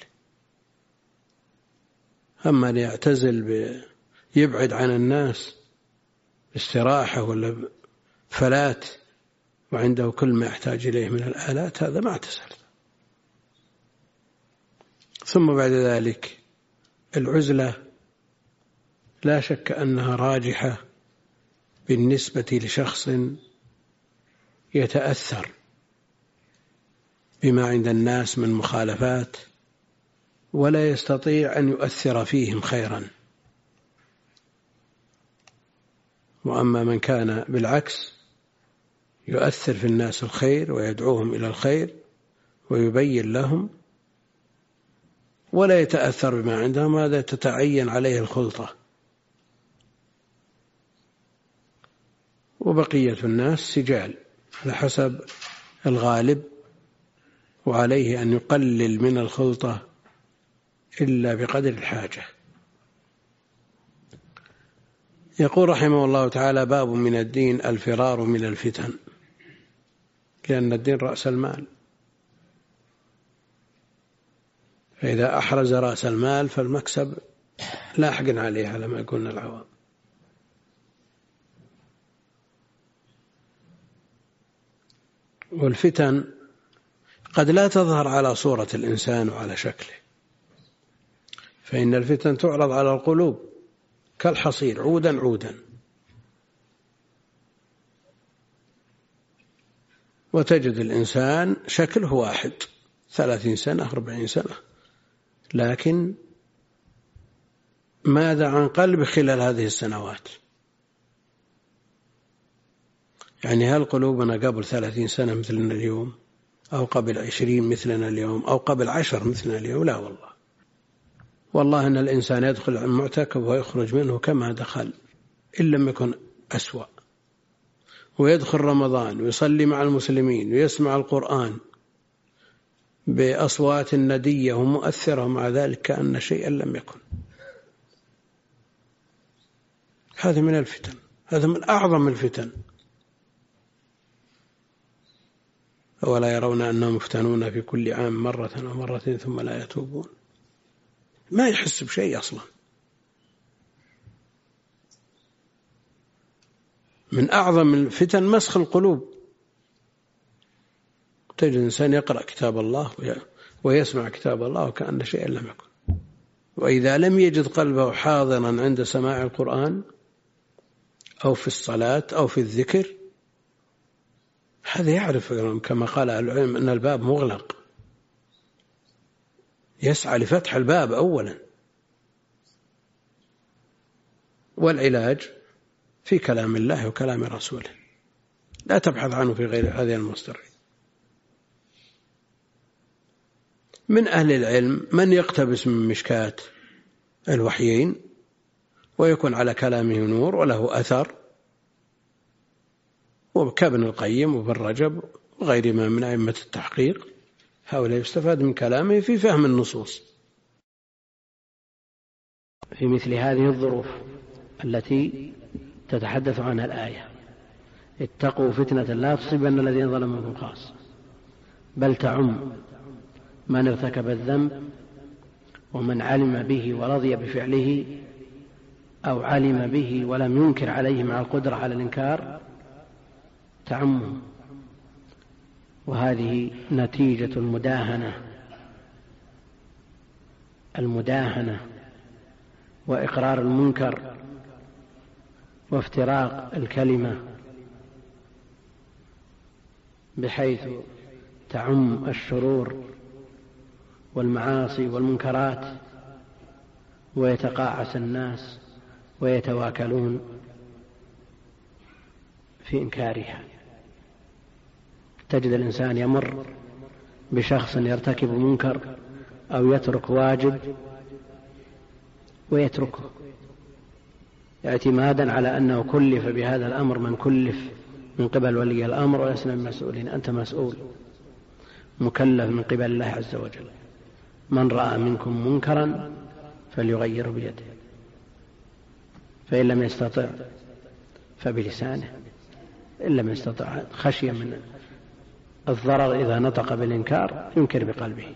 أما ليعتزل يبعد عن الناس استراحة ولا فلات وعنده كل ما يحتاج إليه من الآلات، هذا ما اعتزل. ثم بعد ذلك العزلة لا شك أنها راجحة بالنسبة لشخص يتأثر بما عند الناس من مخالفات ولا يستطيع أن يؤثر فيهم خيرا. وأما من كان بالعكس يؤثر في الناس الخير ويدعوهم إلى الخير ويبين لهم، ولا يتأثر بما عندهم، هذا تتعين عليه الخلطة. وبقية الناس سجال على حسب الغالب، وعليه أن يقلل من الخلطة إلا بقدر الحاجة. يقول رحمه الله تعالى: باب من الدين الفرار من الفتن، لأن الدين رأس المال، فإذا أحرز رأس المال فالمكسب لاحق عليه على ما يقولنا العوام. والفتن قد لا تظهر على صورة الإنسان وعلى شكله، فإن الفتن تعرض على القلوب كالحصير عودا عودا، وتجد الإنسان شكله واحد ثلاثين سنة أربعين سنة، لكن ماذا عن قلب خلال هذه السنوات؟ يعني هل قلوبنا قبل ثلاثين سنة مثلنا اليوم، أو قبل عشرين مثلنا اليوم، أو قبل عشر مثلنا اليوم؟ لا والله. والله أن الإنسان يدخل المعتكف ويخرج منه كما دخل إن لم يكن أسوأ، ويدخل رمضان ويصلي مع المسلمين ويسمع القرآن بأصوات ندية ومؤثرة، مع ذلك كأن شيئا لم يكن. هذا من الفتن، هذا من أعظم الفتن. ولا يرون أنهم يفتنون في كل عام مرة أو مرتين ثم لا يتوبون؟ ما يحس بشيء أصلا. من أعظم الفتن مسخ القلوب. تجد إنسان يقرأ كتاب الله ويسمع كتاب الله وكأن شيئا لم يكن، وإذا لم يجد قلبه حاضرا عند سماع القرآن أو في الصلاة أو في الذكر، هذا يعرف كما قال العلم أن الباب مغلق، يسعى لفتح الباب أولا. والعلاج في كلام الله وكلام رسوله، لا تبحث عنه في غير هذه المصدر. من أهل العلم من يقتبس من مشكاة الوحيين ويكون على كلامه نور وله أثر، وكابن القيم وابن رجب وغيرهما من أئمة التحقيق، هؤلاء يستفاد من كلامه في فهم النصوص. في مثل هذه الظروف التي تتحدث عنها الآية: اتقوا فتنة لا تصيبن الذين ظلموا منكم خاصة، بل تعم من ارتكب الذنب ومن علم به ورضي بفعله، أو علم به ولم ينكر عليه مع القدرة على الإنكار، تعم. وهذه نتيجة المداهنة المداهنة وإقرار المنكر وافتراق الكلمة، بحيث تعم الشرور والمعاصي والمنكرات، ويتقاعس الناس ويتواكلون في إنكارها. تجد الإنسان يمر بشخص يرتكب منكر أو يترك واجب ويتركه اعتمادا على أنه كلف بهذا الأمر من كلف من قبل ولي الأمر ولسنا المسؤولين. أنت مسؤول مكلف من قبل الله عز وجل. من رأى منكم منكرا فليغيره بيده، فإن لم يستطع فبلسانه، إن لم يستطع خشية من الضرر إذا نطق بالإنكار ينكر بقلبه.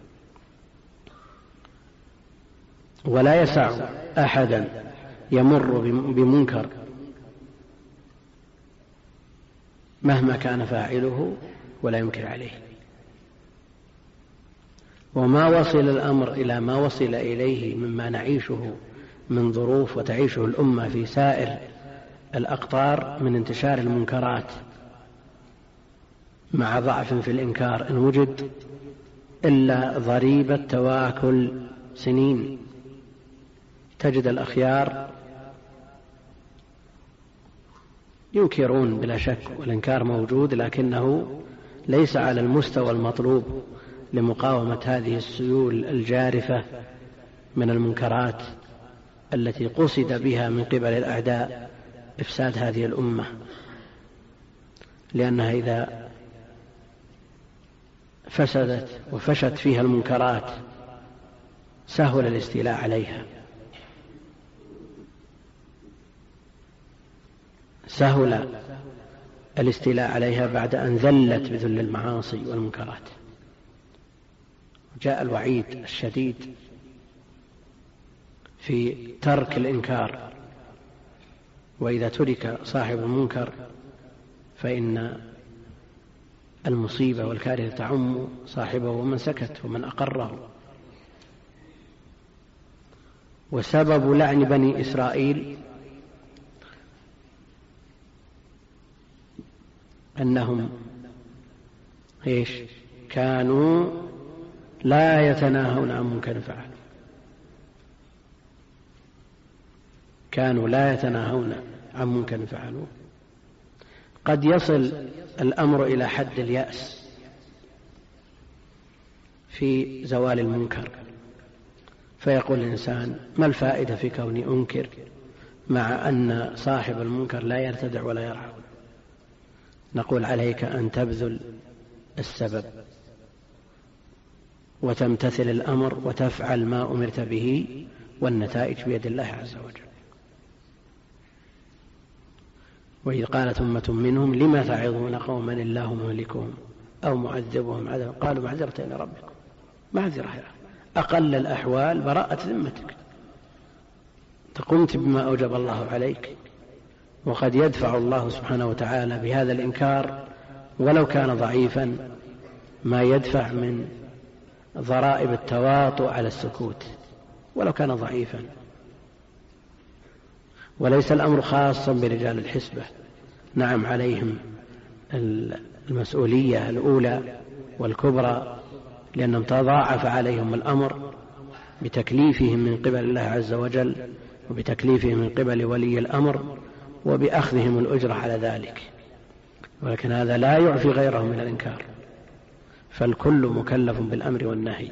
ولا يسع أحدا يمر بمنكر مهما كان فاعله ولا ينكر عليه. وما وصل الأمر إلى ما وصل إليه مما نعيشه من ظروف وتعيشه الأمة في سائر الأقطار من انتشار المنكرات مع ضعف في الإنكار إن وجد، إلا ضريبة تواكل سنين. تجد الأخيار ينكرون بلا شك، والإنكار موجود، لكنه ليس على المستوى المطلوب لمقاومة هذه السيول الجارفة من المنكرات التي قصد بها من قبل الأعداء إفساد هذه الأمة، لأنها إذا فسدت وفشت فيها المنكرات سهل الاستيلاء عليها، سهل الاستيلاء عليها بعد أن ذلت بذل المعاصي والمنكرات. جاء الوعيد الشديد في ترك الإنكار، وإذا ترك صاحب المنكر فإن المصيبة والكارثة تعم صاحبه ومن سكت ومن أقره. وسبب لعن بني إسرائيل أنهم إيش؟ كانوا لا يتناهون عن منكر فعلوا، كانوا لا يتناهون عن منكر فعلوا. قد يصل الأمر إلى حد اليأس في زوال المنكر، فيقول الإنسان ما الفائدة في كوني أنكر مع أن صاحب المنكر لا يرتدع ولا يرعى؟ نقول عليك أن تبذل السبب وتمتثل الأمر وتفعل ما أمرت به، والنتائج بيد الله عز وجل. وإذ قالت أمة منهم لما تعظون قوما الله مهلكهم أو معذبهم عذابا قالوا معذرة إلى ربكم، معذرة أقل الأحوال براءة ذمتك، تقمت بما أوجب الله عليك. وقد يدفع الله سبحانه وتعالى بهذا الإنكار ولو كان ضعيفا ما يدفع من ضرائب التواطؤ على السكوت ولو كان ضعيفا. وليس الأمر خاصا برجال الحسبة، نعم عليهم المسؤولية الأولى والكبرى، لأنهم تضاعف عليهم الأمر بتكليفهم من قبل الله عز وجل وبتكليفهم من قبل ولي الأمر وبأخذهم الأجرة على ذلك، ولكن هذا لا يعفي غيرهم من الإنكار، فالكل مكلف بالأمر والنهي.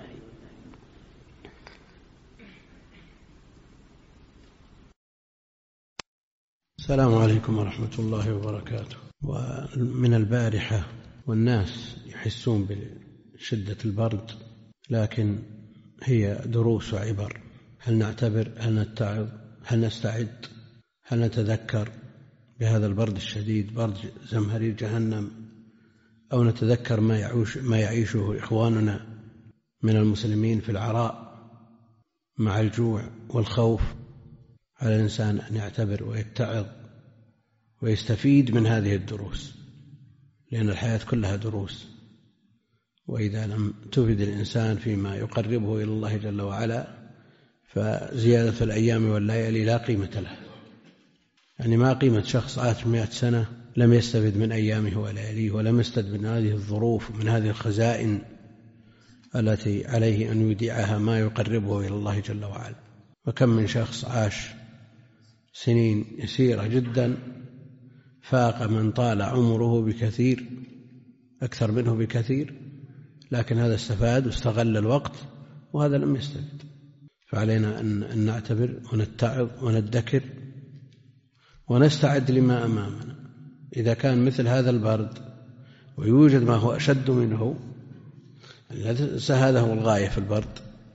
السلام عليكم ورحمة الله وبركاته. ومن البارحة والناس يحسون بشدة البرد، لكن هي دروس وعبر. هل نعتبر؟ هل نتعظ؟ هل نستعد؟ هل نتذكر بهذا البرد الشديد، برد زمهرير جهنم، أو نتذكر ما يعيش ما يعيشه إخواننا من المسلمين في العراء مع الجوع والخوف؟ على الإنسان أن يعتبر ويتعظ ويستفيد من هذه الدروس، لأن الحياة كلها دروس، وإذا لم تفد الإنسان فيما يقربه إلى الله جل وعلا فزيادة الأيام والليالي لا قيمة له. يعني ما قيمة شخص عاش مئة سنة لم يستفد من أيامه ولياليه، ولم يستفد من هذه الظروف ومن هذه الخزائن التي عليه أن يودعها ما يقربه إلى الله جل وعلا. وكم من شخص عاش سنين يسيرة جدا فاق من طال عمره بكثير، أكثر منه بكثير، لكن هذا استفاد واستغل الوقت وهذا لم يستفد. فعلينا أن نعتبر ونتعظ وندكر ونستعد لما أمامنا. إذا كان مثل هذا البرد ويوجد ما هو أشد منه، هذا هو الغاية في البرد.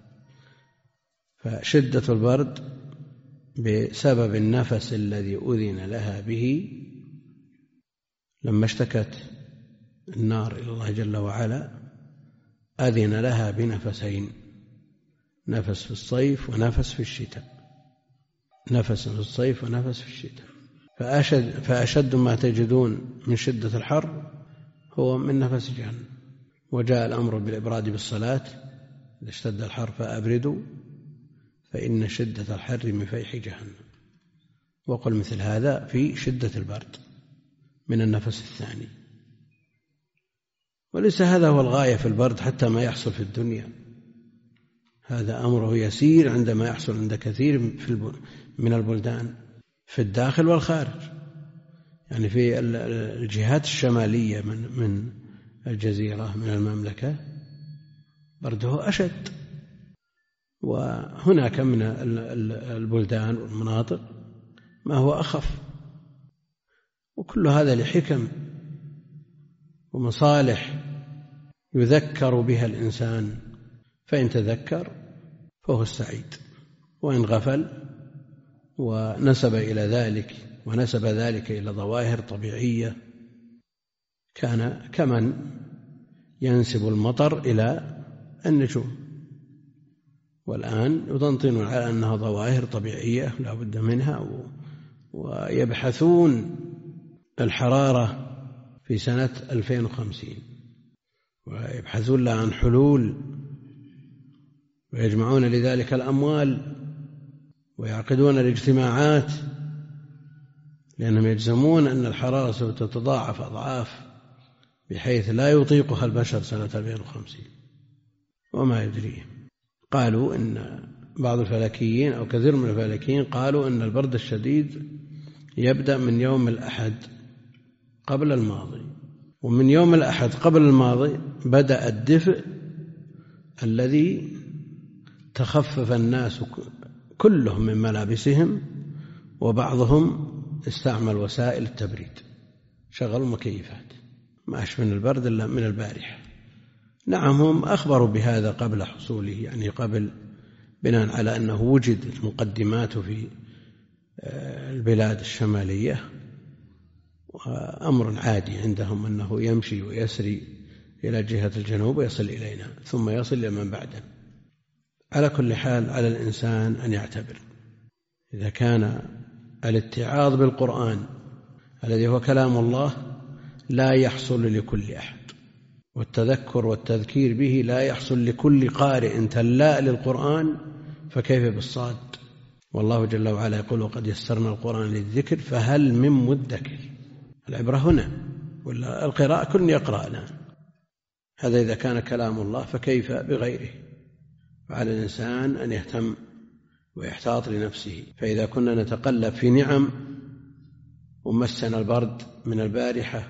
فشدة البرد بسبب النفس الذي أذن لها به، لما اشتكت النار إلى الله جل وعلا أذن لها بنفسين، نفس في الصيف ونفس في الشتاء، نفس في الصيف ونفس في الشتاء. فأشد, فأشد ما تجدون من شدة الحر هو من نفس جهنم. وجاء الأمر بالإبراد بالصلاة، إذا اشتد الحر فأبردوا فإن شدة الحر من فيح جهنم. وقل مثل هذا في شدة البرد من النفس الثاني. وليس هذا هو الغاية في البرد حتى ما يحصل في الدنيا، هذا أمره يسير عندما يحصل عند كثير من البلدان في الداخل والخارج. يعني في الجهات الشمالية من من الجزيرة من المملكة برده أشد. وهناك من البلدان والمناطق ما هو أخف، وكل هذا لحكم ومصالح يذكر بها الإنسان، فإن تذكر فهو السعيد، وإن غفل ونسب إلى ذلك ونسب ذلك إلى ظواهر طبيعية كان كمن ينسب المطر إلى النجوم، والآن يطنطنون على أنها ظواهر طبيعية لا بد منها، ويبحثون الحرارة في سنة ألفين وخمسين ويبحثون لها عن حلول، ويجمعون لذلك الأموال ويعقدون الاجتماعات، لأنهم يجزمون أن الحرارة سوف تتضاعف أضعاف بحيث لا يطيقها البشر سنة ألفين وخمسين وما يدريهم. قالوا إن بعض الفلكيين أو كثير من الفلكيين قالوا أن البرد الشديد يبدأ من يوم الأحد قبل الماضي، ومن يوم الأحد قبل الماضي بدأ الدفء الذي تخفف الناس كلهم من ملابسهم، وبعضهم استعمل وسائل التبريد، شغلوا مكيفات، ما أشبه من البرد إلا من البارحة. نعم هم أخبروا بهذا قبل حصوله، يعني قبل، بناء على أنه وجد مقدماته في البلاد الشمالية، وأمر عادي عندهم أنه يمشي ويسري إلى جهة الجنوب ويصل إلينا ثم يصل إلى من بعده. على كل حال على الإنسان أن يعتبر، إذا كان الاتعاظ بالقرآن الذي هو كلام الله لا يحصل لكل أحد، والتذكر والتذكير به لا يحصل لكل قارئ تلاء للقرآن، فكيف بالصاد؟ والله جل وعلا يقول وقد يسرنا القرآن للذكر فهل من مدكر. العبرة هنا، ولا القراءة كل يقرأ الآن. هذا إذا كان كلام الله فكيف بغيره؟ فعلى الإنسان أن يهتم ويحتاط لنفسه. فإذا كنا نتقلب في نعم ومسنا البرد من البارحة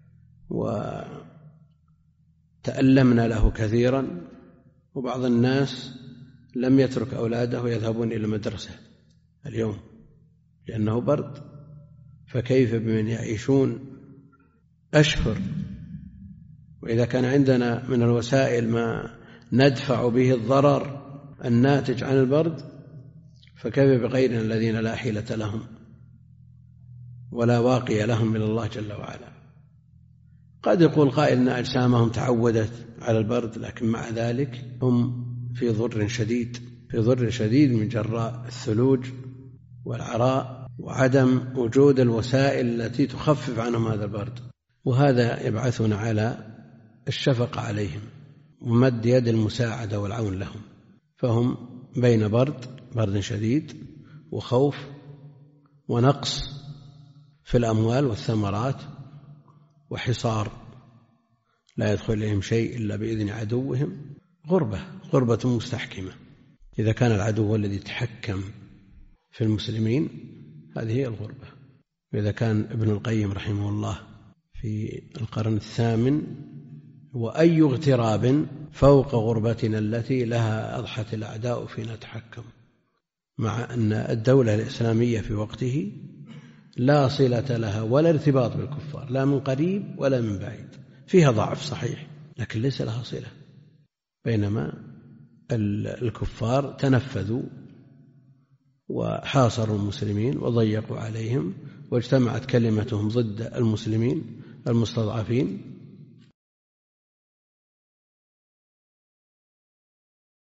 وتألمنا له كثيرا، وبعض الناس لم يترك أولاده يذهبون إلى المدرسة اليوم لأنه برد، فكيف بمن يعيشون أشهر؟ وإذا كان عندنا من الوسائل ما ندفع به الضرر الناتج عن البرد، فكيف بغيرنا الذين لا حيلة لهم ولا واقي لهم من الله جل وعلا؟ قد يقول قائل أن أجسامهم تعودت على البرد، لكن مع ذلك هم في ضر شديد في ضر شديد من جراء الثلوج والعراء وعدم وجود الوسائل التي تخفف عنهم هذا البرد. وهذا يبعثنا على الشفقة عليهم ومد يد المساعدة والعون لهم، فهم بين برد برد شديد وخوف ونقص في الأموال والثمرات وحصار لا يدخل إليهم شيء إلا بإذن عدوهم، غربة غربة مستحكمة. إذا كان العدو هو الذي يتحكم في المسلمين هذه هي الغربة. وإذا كان ابن القيم رحمه الله في القرن الثامن وأي اغتراب فوق غربتنا التي لها أضحت الأعداء فينا تحكم، مع أن الدولة الإسلامية في وقته لا صلة لها ولا ارتباط بالكفار لا من قريب ولا من بعيد، فيها ضعف صحيح لكن ليس لها صلة، بينما الكفار تنفذوا وحاصروا المسلمين وضيقوا عليهم واجتمعت كلمتهم ضد المسلمين المستضعفين،